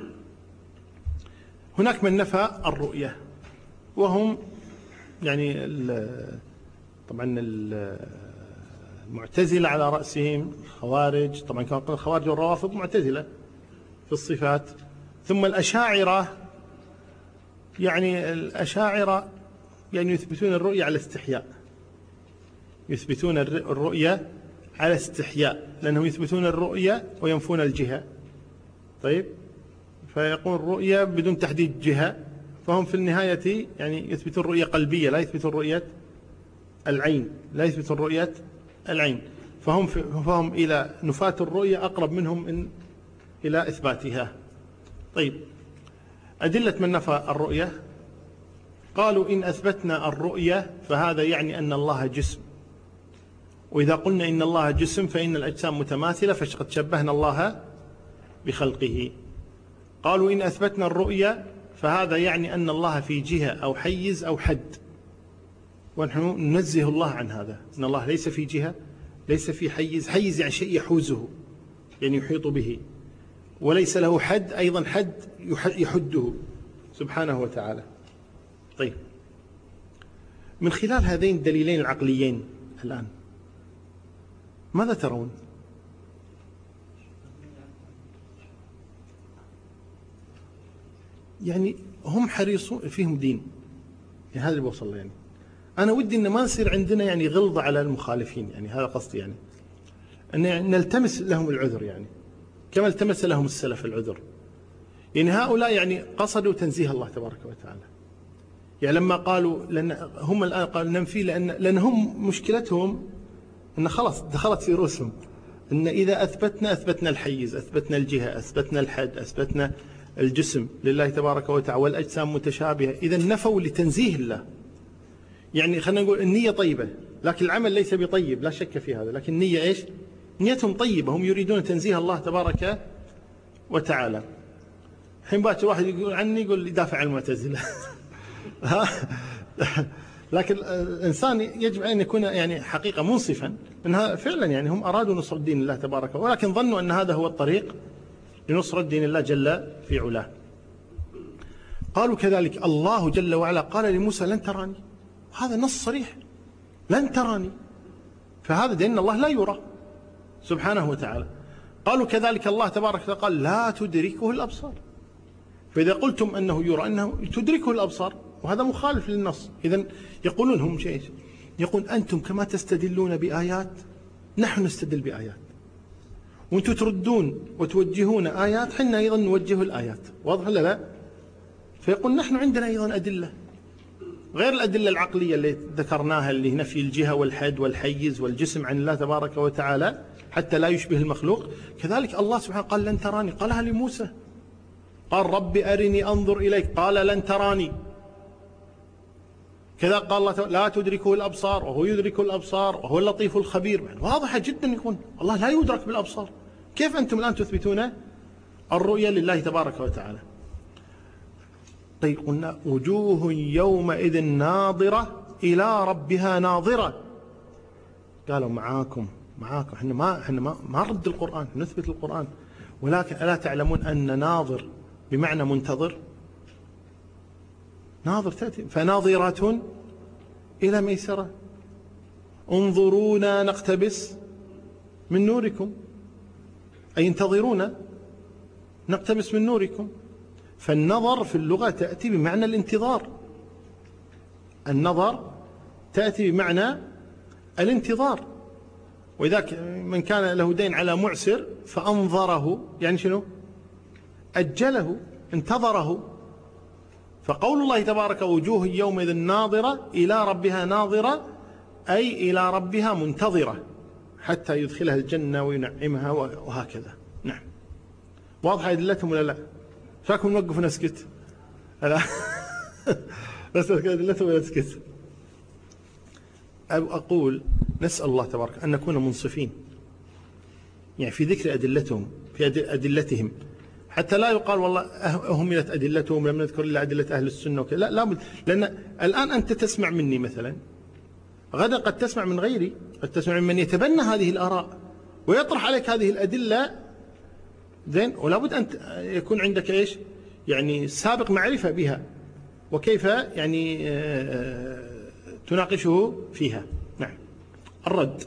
هناك من نفى الرؤية، وهم يعني طبعا المعتزلة على رأسهم، الخوارج، طبعا كما قال الخوارج والروافض معتزلة في الصفات، ثم الأشاعرة. يعني الأشاعرة يعني يثبتون الرؤية على استحياء، يثبتون الرؤية على استحياء، لأنهم يثبتون الرؤية وينفون الجهة. طيب، فيقول الرؤية بدون تحديد جهة، فهم في النهاية يعني يثبتون رؤية قلبية، لا يثبتون رؤية العين، لا يثبتون رؤية العين. فهم إلى نفاة الرؤية أقرب منهم إلى إثباتها. طيب، أدلة من نفى الرؤية: قالوا إن أثبتنا الرؤية فهذا يعني أن الله جسم، وإذا قلنا إن الله جسم فإن الأجسام متماثلة فقد شبهنا الله بخلقه. قالوا إن أثبتنا الرؤية فهذا يعني أن الله في جهة أو حيز أو حد، ونحن ننزه الله عن هذا، أن الله ليس في جهة، ليس في حيز. حيز يعني شيء يحوزه، يعني يحيط به، وليس له حد، أيضا حد يحده سبحانه وتعالى. طيب، من خلال هذين الدليلين العقليين الآن ماذا ترون؟ يعني هم حريصون، فيهم دين، يعني هذا اللي بوصل له. يعني أنا ودي أن ما يصير عندنا يعني غلظة على المخالفين، يعني هذا قصدي، يعني أن نلتمس لهم العذر، يعني كما التمس لهم السلف العذر. يعني هؤلاء يعني قصدوا تنزيه الله تبارك وتعالى. يعني لما قالوا، لأن هم الآن قالوا ننفي، لأن هم مشكلتهم أن خلاص دخلت في رؤوسهم أن إذا أثبتنا الحيز، أثبتنا الجهة، أثبتنا الحد، أثبتنا الجسم لله تبارك وتعالى والأجسام متشابهة، إذا نفوا لتنزيه الله. يعني خلينا نقول النية طيبة، لكن العمل ليس بطيب، لا شك في هذا، لكن النية إيش؟ نيتهم طيبة، هم يريدون تنزيه الله تبارك وتعالى. الحين باكر واحد يقول عني، يقول يدافع عن المعتزلة. لكن الإنسان يجب أن يكون يعني حقيقة منصفا، أنها فعلا يعني هم أرادوا نصر الدين الله تبارك، ولكن ظنوا أن هذا هو الطريق لنصر الدين الله جل في علاه. قالوا كذلك الله جل وعلا قال لموسى لن تراني، هذا نص صريح، لن تراني، فهذا دين الله لا يرى سبحانه وتعالى. قالوا كذلك الله تبارك وتعالى قال لا تدركه الأبصار، فإذا قلتم أنه يرى أنه تدركه الأبصار، وهذا مخالف للنص. إذن يقولون هم شيء، يقول أنتم كما تستدلون بآيات نحن نستدل بآيات، وأنتم تردون وتوجهون آيات، حنا أيضا نوجه الآيات، واضح ولا لا؟ فيقول نحن عندنا أيضا أدلة غير الأدلة العقلية اللي ذكرناها، اللي نفي الجهة والحد والحيز والجسم عن الله تبارك وتعالى حتى لا يشبه المخلوق. كذلك الله سبحانه قال لن تراني، قالها لموسى، قال رب أرني أنظر إليك، قال لن تراني. كذا قال الله لا تدركه الأبصار وهو يدرك الأبصار وهو اللطيف الخبير. واضحة جدا، يكون الله لا يدرك بالأبصار. كيف أنتم الآن تثبتون الرؤية لله تبارك وتعالى؟ طيب، قلنا وجوه يومئذ ناظرة إلى ربها ناظرة. قالوا معاكم احنا ما نرد القرآن، نثبت القرآن، ولكن ألا تعلمون أن ناظر بمعنى منتظر؟ ناظر تأتي، فناظرة إلى ميسرة، انظرونا نقتبس من نوركم، أي انتظرونا نقتبس من نوركم. فالنظر في اللغة تأتي بمعنى الانتظار، النظر تأتي بمعنى الانتظار. وإذا من كان له دين على معسر فأنظره، يعني شنو؟ أجله، انتظره. فقول الله تبارك وجوه يومئذ ناظرة إلى ربها ناظرة، أي إلى ربها منتظرة حتى يدخلها الجنة وينعمها، وهكذا. نعم، واضحة أدلتهم ولا لا؟ شاكم نوقف ونسكت؟ لا. بس أدلتهم ولا نسكت؟ أقول نسأل الله تبارك أن نكون منصفين، يعني في ذكر أدلتهم، في أدلتهم، حتى لا يقال والله أهملت أدلتهم، لم نذكر إلا أدلة أهل السنة وكذا. لا لابد، لأن الآن أنت تسمع مني مثلا، غدا قد تسمع من غيري، قد تسمع من يتبنى هذه الآراء ويطرح عليك هذه الأدلة، زين، ولا بد أن يكون عندك إيش؟ يعني سابق معرفة بها، وكيف يعني تناقشه فيها. نعم. الرد: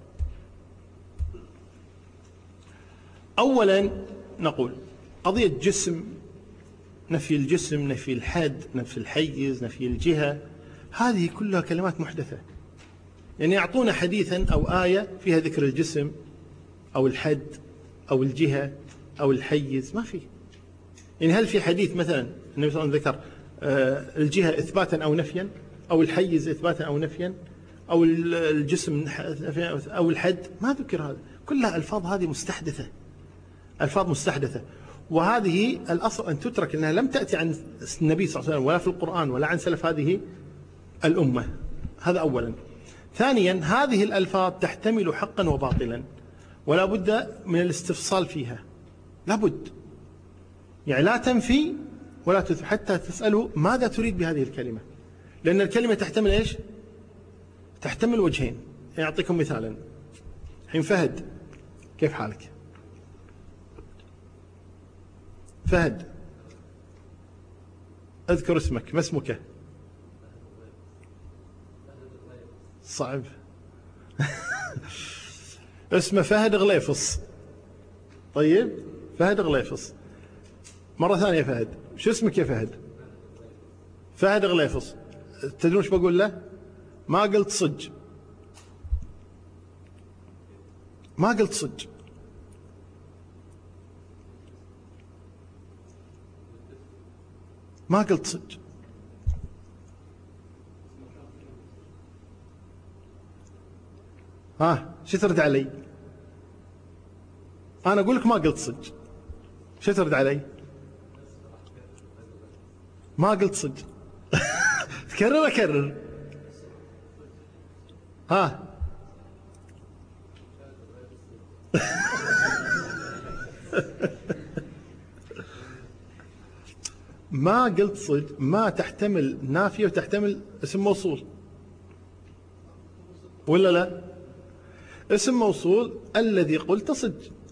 أولا نقول قضية جسم، نفي الجسم، نفي الحد، نفي الحيز، نفي الجهة، هذه كلها كلمات محدثة. يعني يعطونا حديثا أو آية فيها ذكر الجسم أو الحد أو الجهة أو الحيز، ما في. يعني هل في حديث مثلا النبي صلى الله عليه وسلم ذكر الجهة إثباتا أو نفيا، أو الحيز إثباتا أو نفيا، أو الجسم أو الحد؟ ما ذكر هذا. كلها ألفاظ هذه مستحدثة، ألفاظ مستحدثة. وهذه الأصل أن تترك، أنها لم تأتي عن النبي صلى الله عليه وسلم ولا في القرآن ولا عن سلف هذه الأمة. هذا أولا. ثانيا، هذه الألفاظ تحتمل حقا وباطلا، ولا بد من الاستفصال فيها، لا بد. يعني لا تنفي ولا تثبت حتى تسأله ماذا تريد بهذه الكلمة، لأن الكلمة تحتمل إيش؟ تحتمل وجهين. أعطيكم مثالا. حين فهد، كيف حالك؟ فهد، اذكر اسمك، ما اسمك؟ صعب. اسمه فهد غليفص. طيب، فهد غليفص. مرة ثانية فهد، شو اسمك يا فهد؟ فهد غليفص. تدرون ايش بقول له؟ ما قلت صج، ما قلت صج. ما قلت صج. شو ترد علي؟ أنا أقول لك ما قلت صج، شو ترد علي؟ ما قلت صج. تكرر أكرر. ما قلت صج، ما تحتمل نافية وتحتمل اسم موصول، ولا لا؟ اسم موصول الذي قلت صج.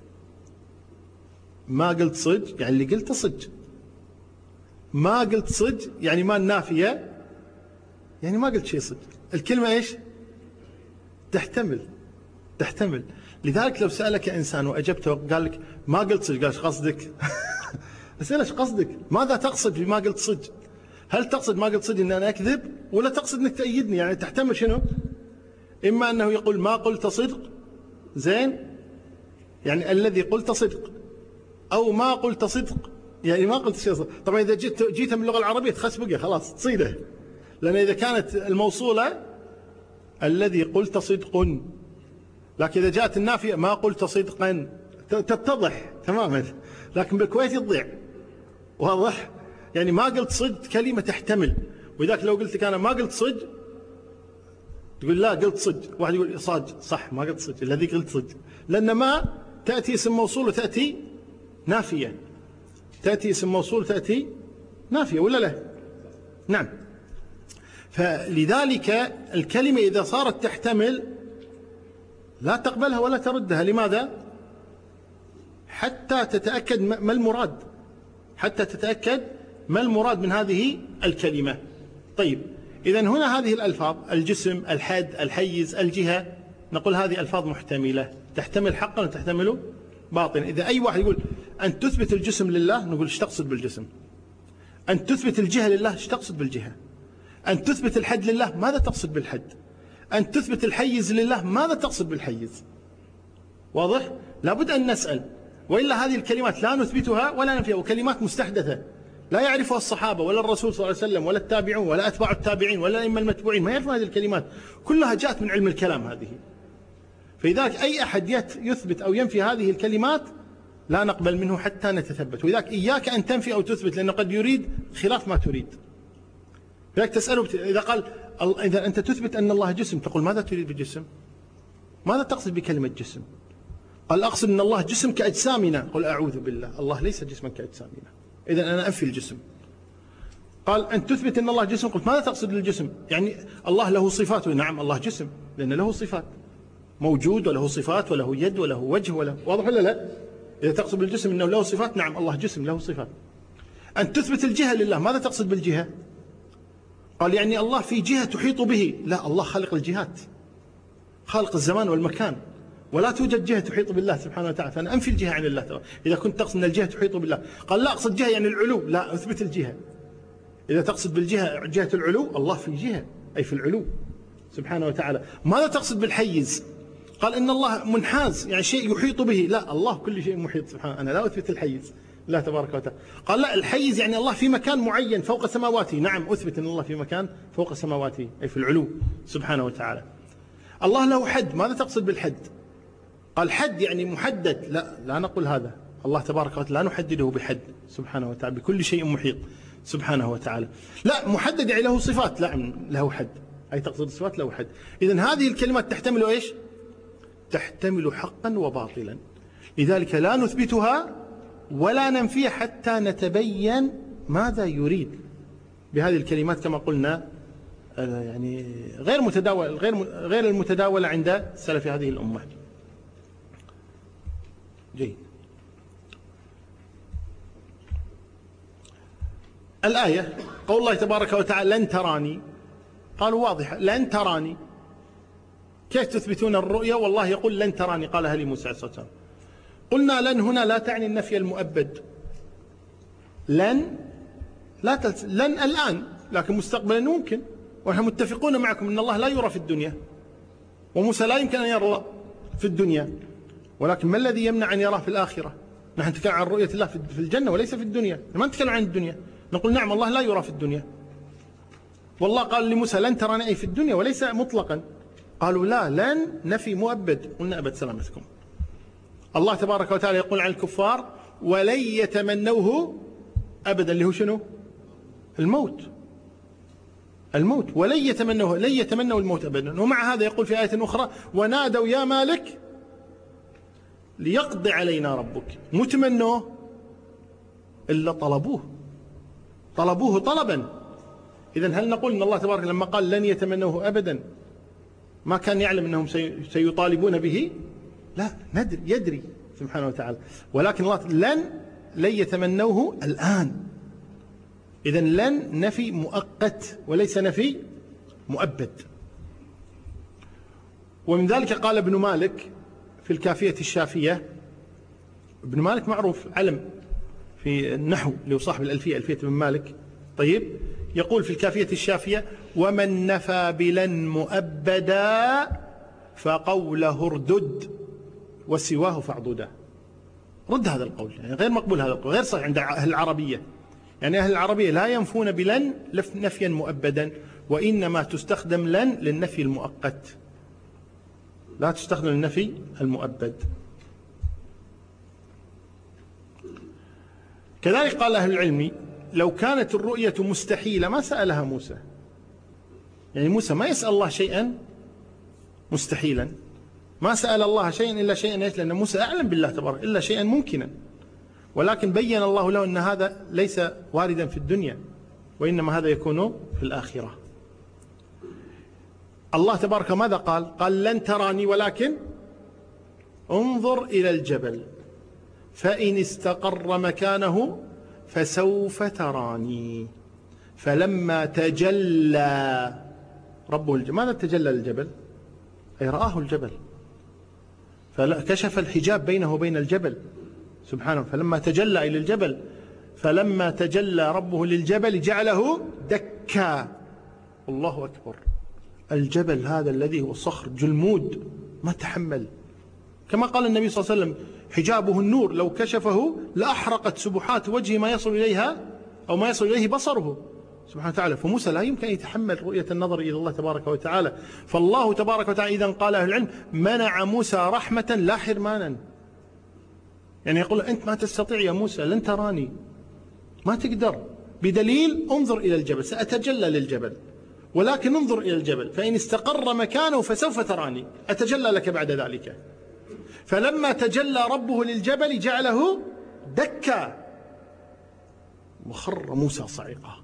ما قلت صج يعني اللي قلت صج. ما قلت صج يعني ما النافية، يعني ما قلت شيء صج. الكلمة ايش؟ تحتمل. لذلك لو سألك إنسان وأجبته وقال لك ما قلت صج، قال ايش قصدك؟ أسأل ايش قصدك؟ ماذا تقصد بما قلت صج؟ هل تقصد ما قلت صج ان انا اكذب، ولا تقصد انك تأيدني؟ يعني تحتمل شنو؟ اما انه يقول ما قلت صدق، زين، يعني الذي قلت صدق، او ما قلت صدق يعني ما قلت شيء صدق. طبعا اذا جيت من اللغة العربية تخس بقى خلاص تصيده، لان اذا كانت الموصولة الذي قلت صدق، لكن اذا جاءت النافية ما قلت صدقا تتضح تماما، لكن بالكويت تضيع. واضح؟ يعني ما قلت صدق كلمة تحتمل، وذاك لو قلت لك أنا ما قلت صدق تقول لا قلت صدق، واحد يقول صاج صح ما قلت صدق، الذي قلت صدق، لأن ما تأتي اسم موصول وتأتي نافية، تأتي اسم موصول وتأتي نافية، ولا لا؟ نعم. فلذلك الكلمة إذا صارت تحتمل لا تقبلها ولا تردها. لماذا؟ حتى تتأكد ما المراد، حتى تتأكد ما المراد من هذه الكلمة. طيب، إذن هنا هذه الألفاظ الجسم، الحد، الحيز، الجهة، نقول هذه ألفاظ محتملة، تحتمل حقا وتحتمل باطلا. إذا أي واحد يقول أن تثبت الجسم لله، نقول ايش تقصد بالجسم؟ أن تثبت الجهة لله، ايش تقصد بالجهة؟ أن تثبت الحد لله، ماذا تقصد بالحد؟ أن تثبت الحيز لله، ماذا تقصد بالحيز؟ واضح؟ لابد أن نسأل، وإلا هذه الكلمات لا نثبتها ولا ننفيها، وكلمات مستحدثة لا يعرفها الصحابة ولا الرسول صلى الله عليه وسلم ولا التابعون ولا أتباع التابعين ولا الأئمة المتبوعين، ما يعرفون هذه الكلمات، كلها جاءت من علم الكلام هذه. فلذلك أي أحد يثبت أو ينفي هذه الكلمات لا نقبل منه حتى نتثبت. ولذلك إياك أن تنفي أو تثبت، لأنه قد يريد خلاف ما تريد. لذلك تسأله إذا قال إذا أنت تثبت أن الله جسم، تقول ماذا تريد بالجسم؟ ماذا تقصد بكلمة جسم؟ قال أقصد أن الله جسم كأجسامنا. قل أعوذ بالله، الله ليس جسما كأجسامنا، إذن أنا أنفي الجسم. قال أن تثبت أن الله جسم. قلت ماذا تقصد بالجسم؟ يعني الله له صفات. نعم الله جسم لأن له صفات، موجود وله صفات وله يد وله وجه وله، واضح ولا لا؟ إذا تقصد بالجسم أنه له صفات، نعم الله جسم له صفات. أن تثبت الجهة لله، ماذا تقصد بالجهة؟ قال يعني الله في جهة تحيط به. لا، الله خالق الجهات، خالق الزمان والمكان، ولا توجد جهة تحيط بالله سبحانه وتعالى، فأنا أنفي الجهة عن الله. إذا كنت تقصد أن الجهة تحيط بالله. قال لا أقصد جهة يعني العلو، لا أثبت الجهة. إذا تقصد بالجهة جهة العلو، الله في جهة أي في العلو سبحانه وتعالى. ماذا تقصد بالحيز؟ قال إن الله منحاز يعني شيء يحيط به. لا، الله كل شيء محيط سبحانه، أنا لا أثبت الحيز لا تبارك وتعالى. قال لا، الحيز يعني الله في مكان معين فوق سماواته. نعم أثبت أن الله في مكان فوق سماواته أي في العلو سبحانه وتعالى. الله له حد، ماذا تقصد بالحد؟ قال حد يعني محدد. لا، لا نقول هذا، الله تبارك وتعالى لا نحدده بحد سبحانه وتعالى، بكل شيء محيط سبحانه وتعالى. لا، محدد يعني له صفات، لا له حد أي تقصد الصفات له حد. إذن هذه الكلمات تحتمل إيش؟ تحتمل حقا وباطلا، لذلك لا نثبتها ولا ننفيها حتى نتبين ماذا يريد بهذه الكلمات كما قلنا، يعني غير المتداولة عند سلف هذه الأمة. جيد. الآية قول الله تبارك وتعالى لن تراني، قالوا واضحة لن تراني، كيف تثبتون الرؤيا والله يقول لن تراني؟ قالها لموسى عليه الصلاة والسلام. قلنا لن هنا لا تعني النفي المؤبد، لن لن الآن، لكن مستقبلا ممكن، ونحن متفقون معكم أن الله لا يرى في الدنيا، وموسى لا يمكن أن يرى الله في الدنيا، ولكن ما الذي يمنع أن يراه في الآخرة؟ نحن نتكلم عن رؤية الله في الجنة وليس في الدنيا، ما نتكلم عن الدنيا. نقول نعم الله لا يرى في الدنيا، والله قال لموسى لن تراني أي في الدنيا وليس مطلقا. قالوا لا، لن نفي مؤبد. قلنا أبد سلامتكم. الله تبارك وتعالى يقول عن الكفار ولن يتمنوه أبدا، اللي هو شنو؟ الموت. ولن يتمنوه، لن يتمنوا الموت أبدا. ومع هذا يقول في آية أخرى ونادوا يا مالك ليقضي علينا ربك، متمنوه إلا طلبوه طلبا. إذن هل نقول أن الله تبارك لما قال لن يتمنوه أبدا ما كان يعلم أنهم سيطالبون به؟ لا، يدري سبحانه وتعالى، ولكن الله لن يتمنوه الآن. إذن لن نفي مؤقت وليس نفي مؤبد. ومن ذلك قال ابن مالك في الكافية الشافية، ابن مالك معروف علم في النحو اللي هو صاحب الألفية، ألفية ابن مالك. طيب، يقول في الكافية الشافية ومن نفى بلن مؤبدا فقوله اردد وسواه فاعضدا. رد هذا القول، يعني غير مقبول هذا القول، غير صحيح عند أهل العربية. يعني أهل العربية لا ينفون بلن نفيا مؤبدا، وإنما تستخدم لن للنفي المؤقت، لا تستخدم للنفي المؤبد. كذلك قال أهل العلم لو كانت الرؤية مستحيلة ما سألها موسى. يعني موسى ما يسأل الله شيئا مستحيلا، ما سأل الله شيئا إلا شيئا لأن موسى أعلم بالله تبارك إلا شيئا ممكنا، ولكن بين الله له أن هذا ليس واردا في الدنيا، وإنما هذا يكون في الآخرة. الله تبارك ماذا قال؟ قال لن تراني ولكن انظر إلى الجبل فإن استقر مكانه فسوف تراني. فلما تجلى ربه الجبل، ماذا تجلى للجبل؟ أي رآه الجبل، فكشف الحجاب بينه وبين الجبل سبحانه. فلما تجلى إلى الجبل، فلما تجلى ربه للجبل جعله دكا. الله أكبر. الجبل هذا الذي هو صخر جلمود ما تحمل، كما قال النبي صلى الله عليه وسلم حجابه النور لو كشفه لأحرقت سبحات وجهه ما يصل إليها أو ما يصل إليه بصره سبحانه وتعالى. فموسى لا يمكن أن يتحمل رؤية النظر إلى الله تبارك وتعالى. فالله تبارك وتعالى إذن قال أهل العلم منع موسى رحمة لا حرمانا. يعني يقول أنت ما تستطيع يا موسى، لن تراني، ما تقدر، بدليل انظر إلى الجبل، سأتجلى للجبل، ولكن انظر إلى الجبل فإن استقر مكانه فسوف تراني، أتجلى لك بعد ذلك. فلما تجلى ربه للجبل جعله دكا وخر موسى صعقا.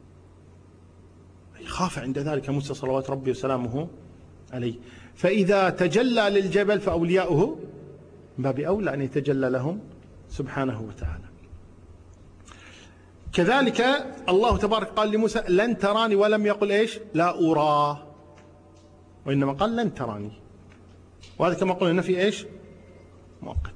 خاف عند ذلك موسى صلوات ربي وسلامه عليه. فإذا تجلى للجبل فأولياؤه باب أولى أن يتجلى لهم سبحانه وتعالى. كذلك الله تبارك قال لموسى لن تراني، ولم يقل إيش؟ لا أرى، وإنما قال لن تراني، وهذا كما قلنا النفي إيش؟ مؤقت.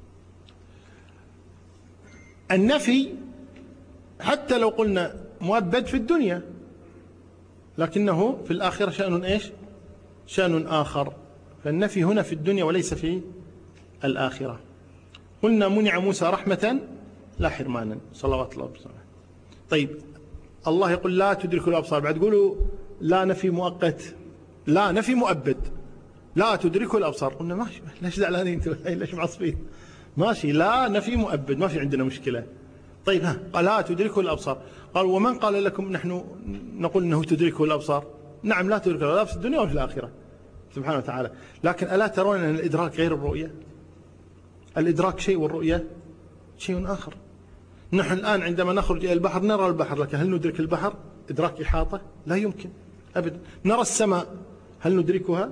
النفي حتى لو قلنا مؤبد في الدنيا، لكنه في الآخرة شأن إيش؟ شأن آخر. فالنفي هنا في الدنيا وليس في الآخرة. قلنا منع موسى رحمة لا حرمانا صلوات الله وسلامه. طيب الله يقول لا تدرك الأبصار، بعد تقولوا لا نفي مؤقت، لا نفي مؤبد، لا تدرك الأبصار. قلنا ماشي، ليش زعلانين انتم؟ ليش معصبين؟ ماشي، لا نفي مؤبد، ما في عندنا مشكلة. طيب قال لا تدركه الأبصار، قال ومن قال لكم نحن نقول أنه تدركه الأبصار؟ نعم لا تدركه الأبصار في الدنيا وفي الآخرة سبحانه وتعالى. لكن ألا ترون أن الإدراك غير الرؤية؟ الإدراك شيء والرؤية شيء آخر. نحن الآن عندما نخرج إلى البحر نرى البحر، لكن هل ندرك البحر إدراك إحاطة؟ لا يمكن أبدا. نرى السماء، هل ندركها؟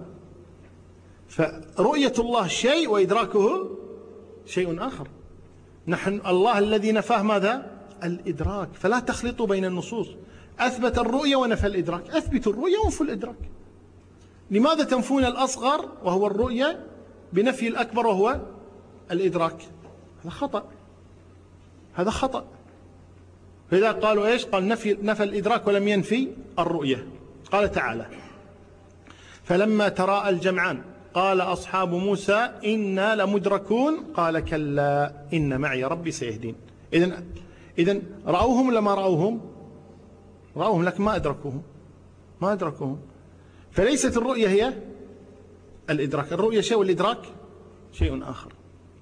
فرؤية الله شيء وإدراكه شيء آخر. نحن الله الذي نفاه ماذا؟ الإدراك. فلا تخلطوا بين النصوص، أثبت الرؤية ونفى الإدراك. أثبتوا الرؤية وانفوا الإدراك. لماذا تنفون الأصغر وهو الرؤية بنفي الأكبر وهو الإدراك؟ هذا خطأ، هذا خطأ. فإذا قالوا إيش؟ قال نفى الإدراك ولم ينفي الرؤية. قال تعالى فلما تراءى الجمعان قال أصحاب موسى إنا لمدركون قال كلا إن معي ربي سيهدين. إذن رأوهم ولا ما رأوهم؟ رأوهم لكن ما أدركوهم، ما أدركوهم. فليست الرؤية هي الإدراك، الرؤية شيء والإدراك شيء آخر.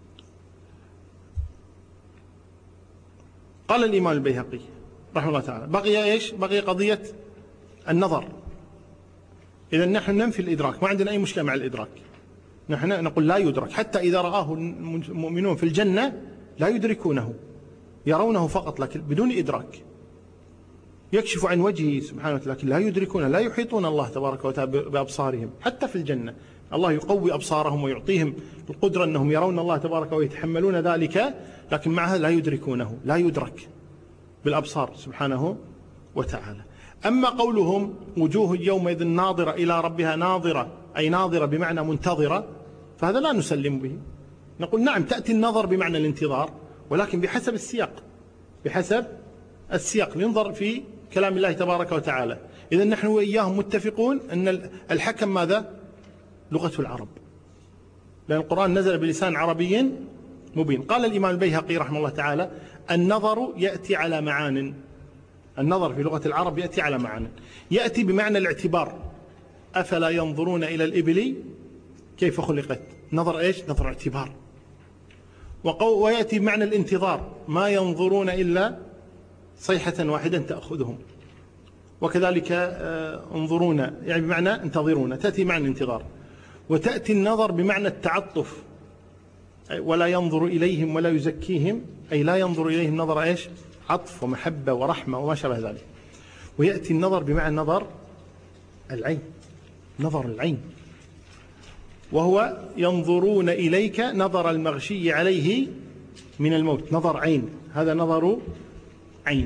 قال الإمام البيهقي رحمه الله تعالى بقي إيش؟ بقي قضية النظر. إذا نحن ننفي الإدراك، ما عندنا أي مشكلة مع الإدراك. نحن نقول لا يدرك، حتى إذا رآه المؤمنون في الجنة لا يدركونه، يرونه فقط لكن بدون إدراك. يكشف عن وجهه سبحانه وتعالى لكن لا يدركونه، لا يحيطون الله تبارك وتعالى بأبصارهم. حتى في الجنة الله يقوي أبصارهم ويعطيهم القدرة أنهم يرون الله تبارك ويتحملون ذلك، لكن معها لا يدركونه، لا يدرك بالأبصار سبحانه وتعالى. أما قولهم وجوه يومئذ ناظرة إلى ربها ناظرة، أي ناظرة بمعنى منتظرة، فهذا لا نسلم به. نقول نعم تأتي النظر بمعنى الانتظار، ولكن بحسب السياق، بحسب السياق ينظر في كلام الله تبارك وتعالى. إذن نحن وإياهم متفقون أن الحكم ماذا؟ لغة العرب، لأن القرآن نزل بلسان عربي مبين. قال الإمام البيهقي رحمه الله تعالى النظر يأتي على معان. النظر في لغة العرب يأتي على معان، يأتي بمعنى الاعتبار. أفلا ينظرون إلى الإبل كيف خلقت؟ نظر إيش؟ نظر اعتبار. ويأتي بمعنى الانتظار، ما ينظرون إلا صيحة واحدة تأخذهم. وكذلك انظرون يعني بمعنى انتظرون، تأتي معنى الانتظار. وتأتي النظر بمعنى التعطف، ولا ينظر إليهم ولا يزكيهم، أي لا ينظر إليهم نظر إيش؟ عطف ومحبة ورحمة وما شابه ذلك. ويأتي النظر بمعنى نظر العين، نظر العين، وهو ينظرون إليك نظر المغشي عليه من الموت، نظر عين، هذا نظر عين.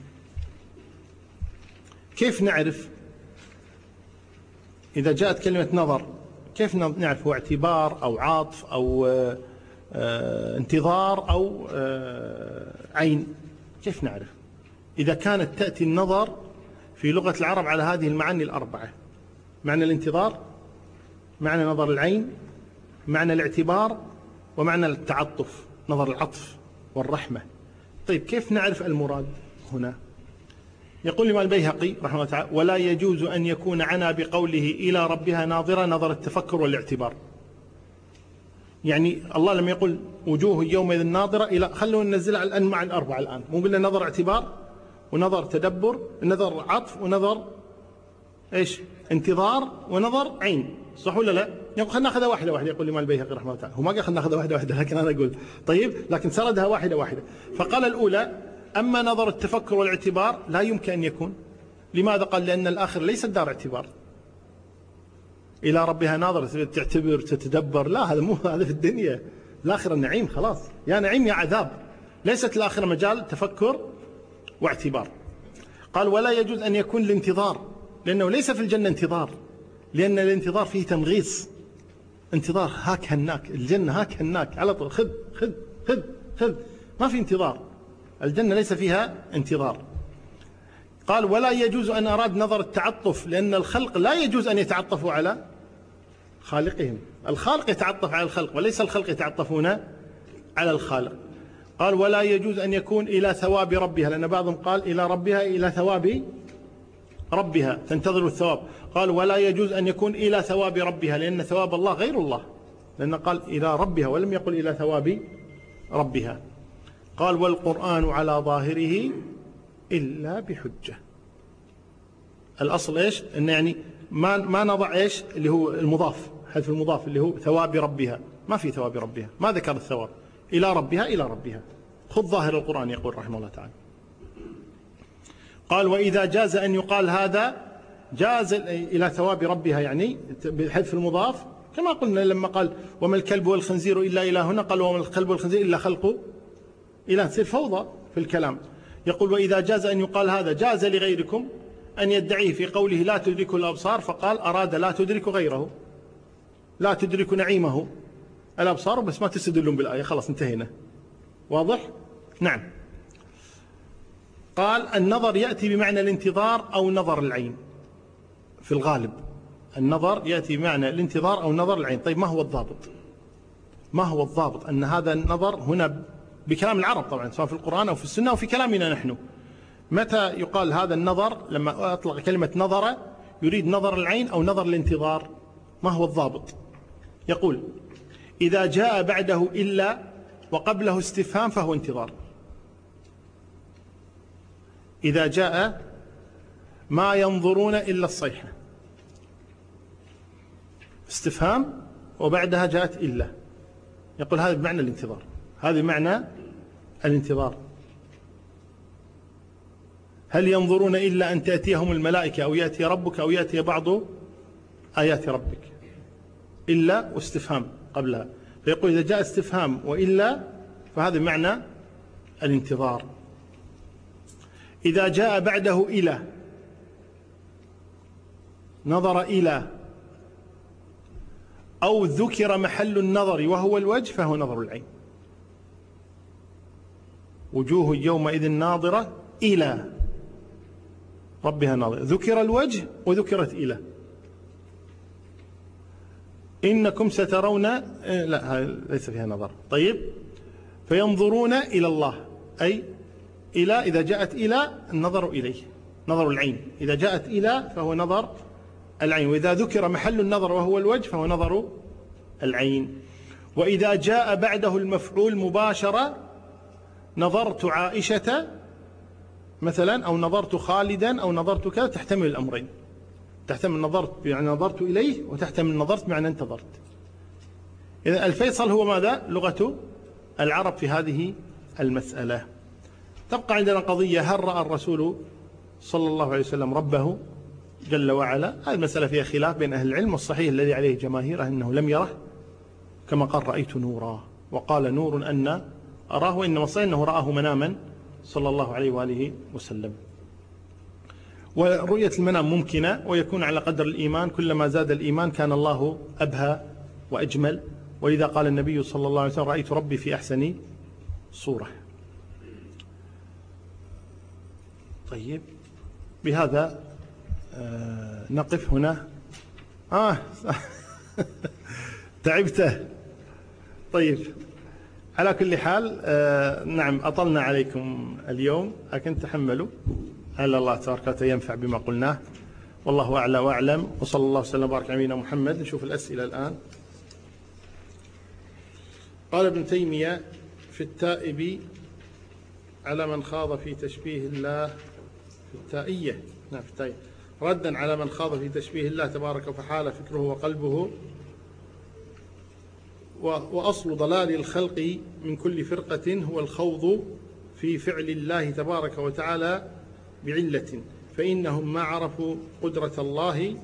كيف نعرف إذا جاءت كلمة نظر؟ كيف نعرف هو اعتبار أو عاطف أو انتظار أو عين؟ كيف نعرف؟ إذا كانت تأتي النظر في لغة العرب على هذه المعاني الأربعة: معنى الانتظار، معنى نظر العين، معنى الاعتبار، ومعنى التعطف، نظر العطف والرحمة. طيب كيف نعرف المراد هنا؟ يقول الإمام البيهقي رحمه الله تعالى ولا يجوز أن يكون عنا بقوله إلى ربها ناظرة نظر التفكر والاعتبار. يعني الله لما يقول وجوه يومئذ ناظرة إلى، خلونا ننزل على الأنواع الأربعة الآن. مو قلنا نظر اعتبار ونظر تدبر، نظر عطف ونظر إيش؟ انتظار ونظر عين، صح ولا لا؟ يقول خلينا ناخذها واحدة واحدة. يقول الإمام البيهقي رحمه الله تعالى، هو ما قال خلينا ناخذها واحدة واحدة، لكن أنا أقول طيب، لكن سردها واحدة واحدة. فقال الأولى: أما نظر التفكر والاعتبار لا يمكن أن يكون. لماذا؟ قال: لأن الآخر ليس دار اعتبار. إلى ربها ناظر، تعتبر تتدبر، لا، هذا مو هذا في الدنيا. الآخرة النعيم خلاص، يا نعيم يا عذاب، ليست الآخرة مجال تفكر واعتبار. قال: ولا يجوز أن يكون الانتظار، لأنه ليس في الجنة انتظار، لأن الانتظار فيه تمغيص، انتظار هاك هناك، الجنة هاك هناك على طول، خذ خذ خذ خذ، ما في انتظار، الجنة ليس فيها انتظار. قال: ولا يجوز أن أراد نظر التعطف، لأن الخلق لا يجوز أن يتعطفوا على خالقهم، الخالق يتعطف على الخلق وليس الخلق يتعطفون على الخالق. قال: ولا يجوز أن يكون إلى ثواب ربها، لأن بعضهم قال إلى ربها إلى ثواب ربها، تنتظر الثواب. قال: ولا يجوز أن يكون إلى ثواب ربها، لأن ثواب الله غير الله، لأن قال إلى ربها ولم يقل إلى ثواب ربها. قال: والقرآن على ظاهره إلا بحجة. الأصل إيش؟ إن يعني ما نضع إيش اللي هو المضاف، حذف المضاف اللي هو ثواب ربها، ما في ثواب ربها، ما ذكر الثواب، إلى ربها إلى ربها، خذ ظاهر القرآن يقول رحمه الله تعالى. قال: وإذا جاز أن يقال هذا جاز إلى ثواب ربها، يعني بحذف المضاف، كما قلنا لما قال: وما الكلب والخنزير إلا إلهنا، قال: وما الكلب والخنزير إلا خلق إله، تصير فوضى في الكلام. يقول: وإذا جاز أن يقال هذا جاز لغيركم أن يدعيه في قوله لا تدرك الأبصار، فقال أراد لا تدرك غيره، لا تدرك نعيمه الأبصار، بس ما تستدلون بالآية، خلاص انتهينا. واضح؟ نعم. قال: النظر يأتي بمعنى الانتظار أو نظر العين، في الغالب النظر يأتي بمعنى الانتظار أو نظر العين. طيب ما هو الضابط؟ ما هو الضابط أن هذا النظر هنا بكلام العرب طبعا، سواء في القرآن أو في السنة أو في كلامنا نحن، متى يقال هذا النظر؟ لما أطلق كلمة نظر يريد نظر العين أو نظر الانتظار؟ ما هو الضابط؟ يقول: إذا جاء بعده إلا وقبله استفهام فهو انتظار. إذا جاء ما ينظرون إلا الصيحة، استفهام وبعدها جاءت إلا، يقول هذا بمعنى الانتظار، هذا بمعنى الانتظار. هل ينظرون إلا أن تأتيهم الملائكة أو يأتي ربك أو يأتي بعض آيات ربك، إلا واستفهام قبلها، فيقول إذا جاء استفهام وإلا فهذا معنى الانتظار. إذا جاء بعده إلى، نظر إلى، أو ذكر محل النظر وهو الوجه فهو نظر العين. وجوه يومئذ ناظرة إلى ربها ناظرة، ذكر الوجه وذكرت إلى. إنكم سترون، لا ليس فيها نظر. طيب، فينظرون إلى الله، أي إلى، إذا جاءت إلى النظر إليه، نظر العين، إذا جاءت إلى فهو نظر العين، وإذا ذكر محل النظر وهو الوجه فهو نظر العين. وإذا جاء بعده المفعول مباشرة، نظرت عائشة مثلا، أو نظرت خالدا، أو نظرت كذا، تحتمل الأمرين، تحتمل نظرت يعني نظرت إليه، وتحتمل نظرت معنى انتظرت. إذن الفيصل هو ماذا؟ لغة العرب في هذه المسألة. تبقى عندنا قضية: هل رأى الرسول صلى الله عليه وسلم ربه جل وعلا؟ هذه المسألة فيها خلاف بين أهل العلم، والصحيح الذي عليه جماهيره أنه لم يره، كما قال رأيت نورا، وقال نور أن أراه، وإنما صحيح أنه رآه مناما صلى الله عليه وآله وسلم. ورؤية المنام ممكنة، ويكون على قدر الإيمان، كلما زاد الإيمان كان الله أبهى وأجمل، ولذا قال النبي صلى الله عليه وسلم: رأيت ربي في أحسن صورة. طيب، بهذا نقف هنا. تعبته. طيب، على كل حال نعم أطلنا عليكم اليوم، لكن تحملوا، على الله تبارك وتعالى ينفع بما قلناه، والله أعلى وأعلم، وصلى الله وسلم وبارك على نبينا محمد. نشوف الأسئلة الآن. قال ابن تيمية في التائب على من خاض في تشبيه الله، في التائية، نعم في التائية، ردا على من خاض في تشبيه الله تبارك فحال فكره وقلبه وأصل ضلال الخلق من كل فرقة هو الخوض في فعل الله تبارك وتعالى بعلة، فإنهم ما عرفوا قدرة الله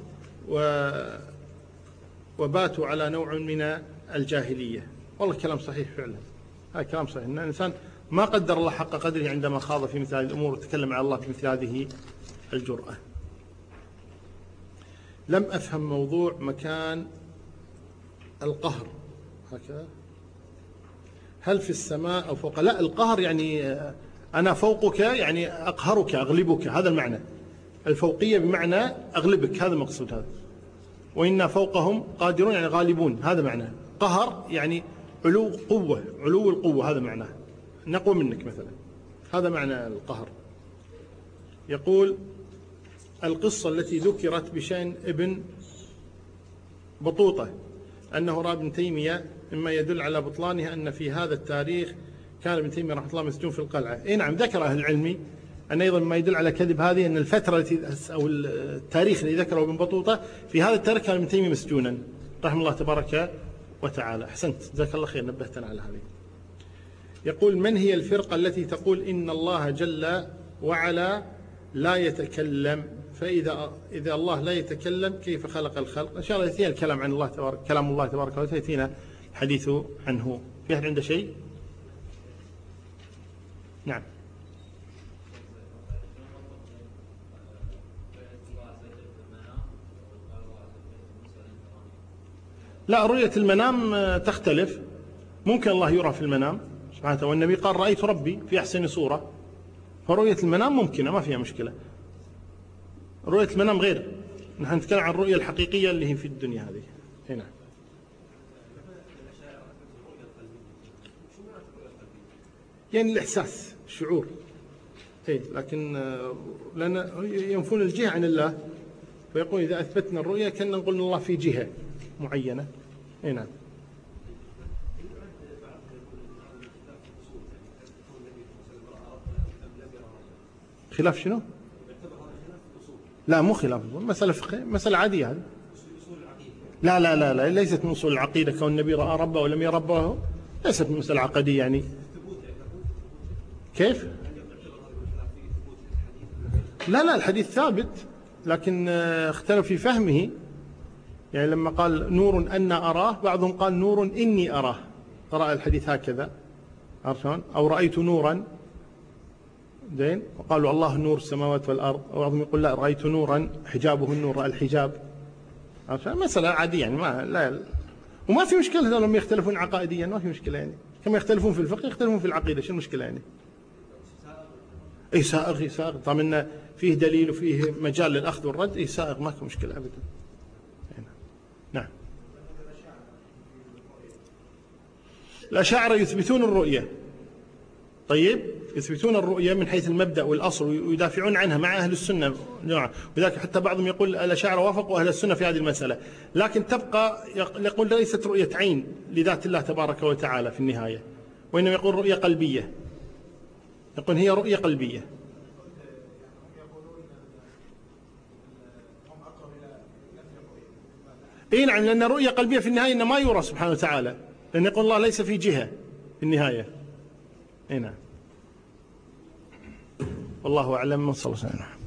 وباتوا على نوع من الجاهلية. والله كلام صحيح فعلا، هذا كلام صحيح، أن الإنسان ما قدر الله حق قدره عندما خاض في مثل هذه الأمور وتكلم على الله بمثل هذه الجرأة. لم أفهم موضوع مكان القهر هكذا، هل في السماء أو فوق؟ لا، القهر يعني أنا فوقك، يعني أقهرك أغلبك، هذا المعنى. الفوقية بمعنى أغلبك، هذا المقصود هذا. وإنا فوقهم قادرون يعني غالبون، هذا معناه. قهر يعني علو قوة، علو القوة، هذا معناه، نقوى منك مثلا، هذا معنى القهر. يقول القصة التي ذكرت بشأن ابن بطوطة أنه رأى ابن تيمية، مما يدل على بطلانها أن في هذا التاريخ كان ابن تيمية رحمه الله مسجون في القلعة. إيه نعم، ذكر أهل العلم أن أيضا ما يدل على كذب هذه أن الفترة التي أو التاريخ الذي ذكره ابن بطوطة في هذا التاريخ كان ابن تيمية مسجونا رحمه الله تبارك وتعالى. أحسنت، جزاك الله خير، نبهتنا على هذه. يقول من هي الفرقة التي تقول إن الله جل وعلا لا يتكلم؟ فإذا الله لا يتكلم كيف خلق الخلق؟ إن شاء الله يأتينا الكلام عن الله تبارك، كلام الله تبارك وتعالى يأتينا الحديث عنه. في أحد عنده شيء؟ نعم. لا، رؤية المنام تختلف، ممكن الله يرى في المنام سبحانه وتعالى، والنبي قال رأيت ربي في أحسن صورة، فرؤية المنام ممكنة ما فيها مشكلة. رؤية المنام غير، نحن نتكلم عن الرؤية الحقيقية اللي هي في الدنيا هذه. هنا يعني الإحساس، الشعور، إيه، لكن لأن ينفون الجهة عن الله، فيقول إذا أثبتنا الرؤية كأننا نقول إن الله في جهة معينة. هنا خلاف شنو؟ لا مو خلاف، مسألة فقهية، مسألة عادية هذه. لا لا لا لا، ليست من أصول العقيدة كون النبي رأى ربه ولم يرى ربه، ليست من مسألة عقدية يعني. كيف؟ لا لا، الحديث ثابت، لكن اختلف في فهمه. يعني لما قال نور أنا أراه، بعضهم قال نور إني أراه، قرأ الحديث هكذا، عرفون؟ أو رأيت نورا، زين، وقالوا الله نور السماوات والأرض، أو بعضهم يقول لا، رأيت نورا حجابه النور، الحجاب. مسألة عادية يعني، ما لا، وما في مشكلة لما يختلفون عقائديا، ما في مشكلة يعني، كما يختلفون في الفقه يختلفون في العقيدة، شو المشكلة يعني؟ أي سائغ، سائغ طالما فيه دليل وفيه مجال للأخذ والرد، أي سائغ، ما في مشكلة أبدا. نعم. الأشاعرة يثبتون الرؤية، طيب، يثبتون الرؤية من حيث المبدأ والأصل ويدافعون عنها مع أهل السنة، وذلك حتى بعضهم يقول الأشاعرة وافقوا أهل السنة في هذه المسألة، لكن تبقى يقول ليست رؤية عين لذات الله تبارك وتعالى في النهاية، وإنما يقول رؤية قلبية، يقول هي رؤية قلبية. إيه نعم، لأن رؤية قلبية في النهاية إنما ما يرى سبحانه وتعالى، لأن يقول الله ليس في جهة في النهاية. إيه نعم. والله أعلم، صلى الله عليه وسلم.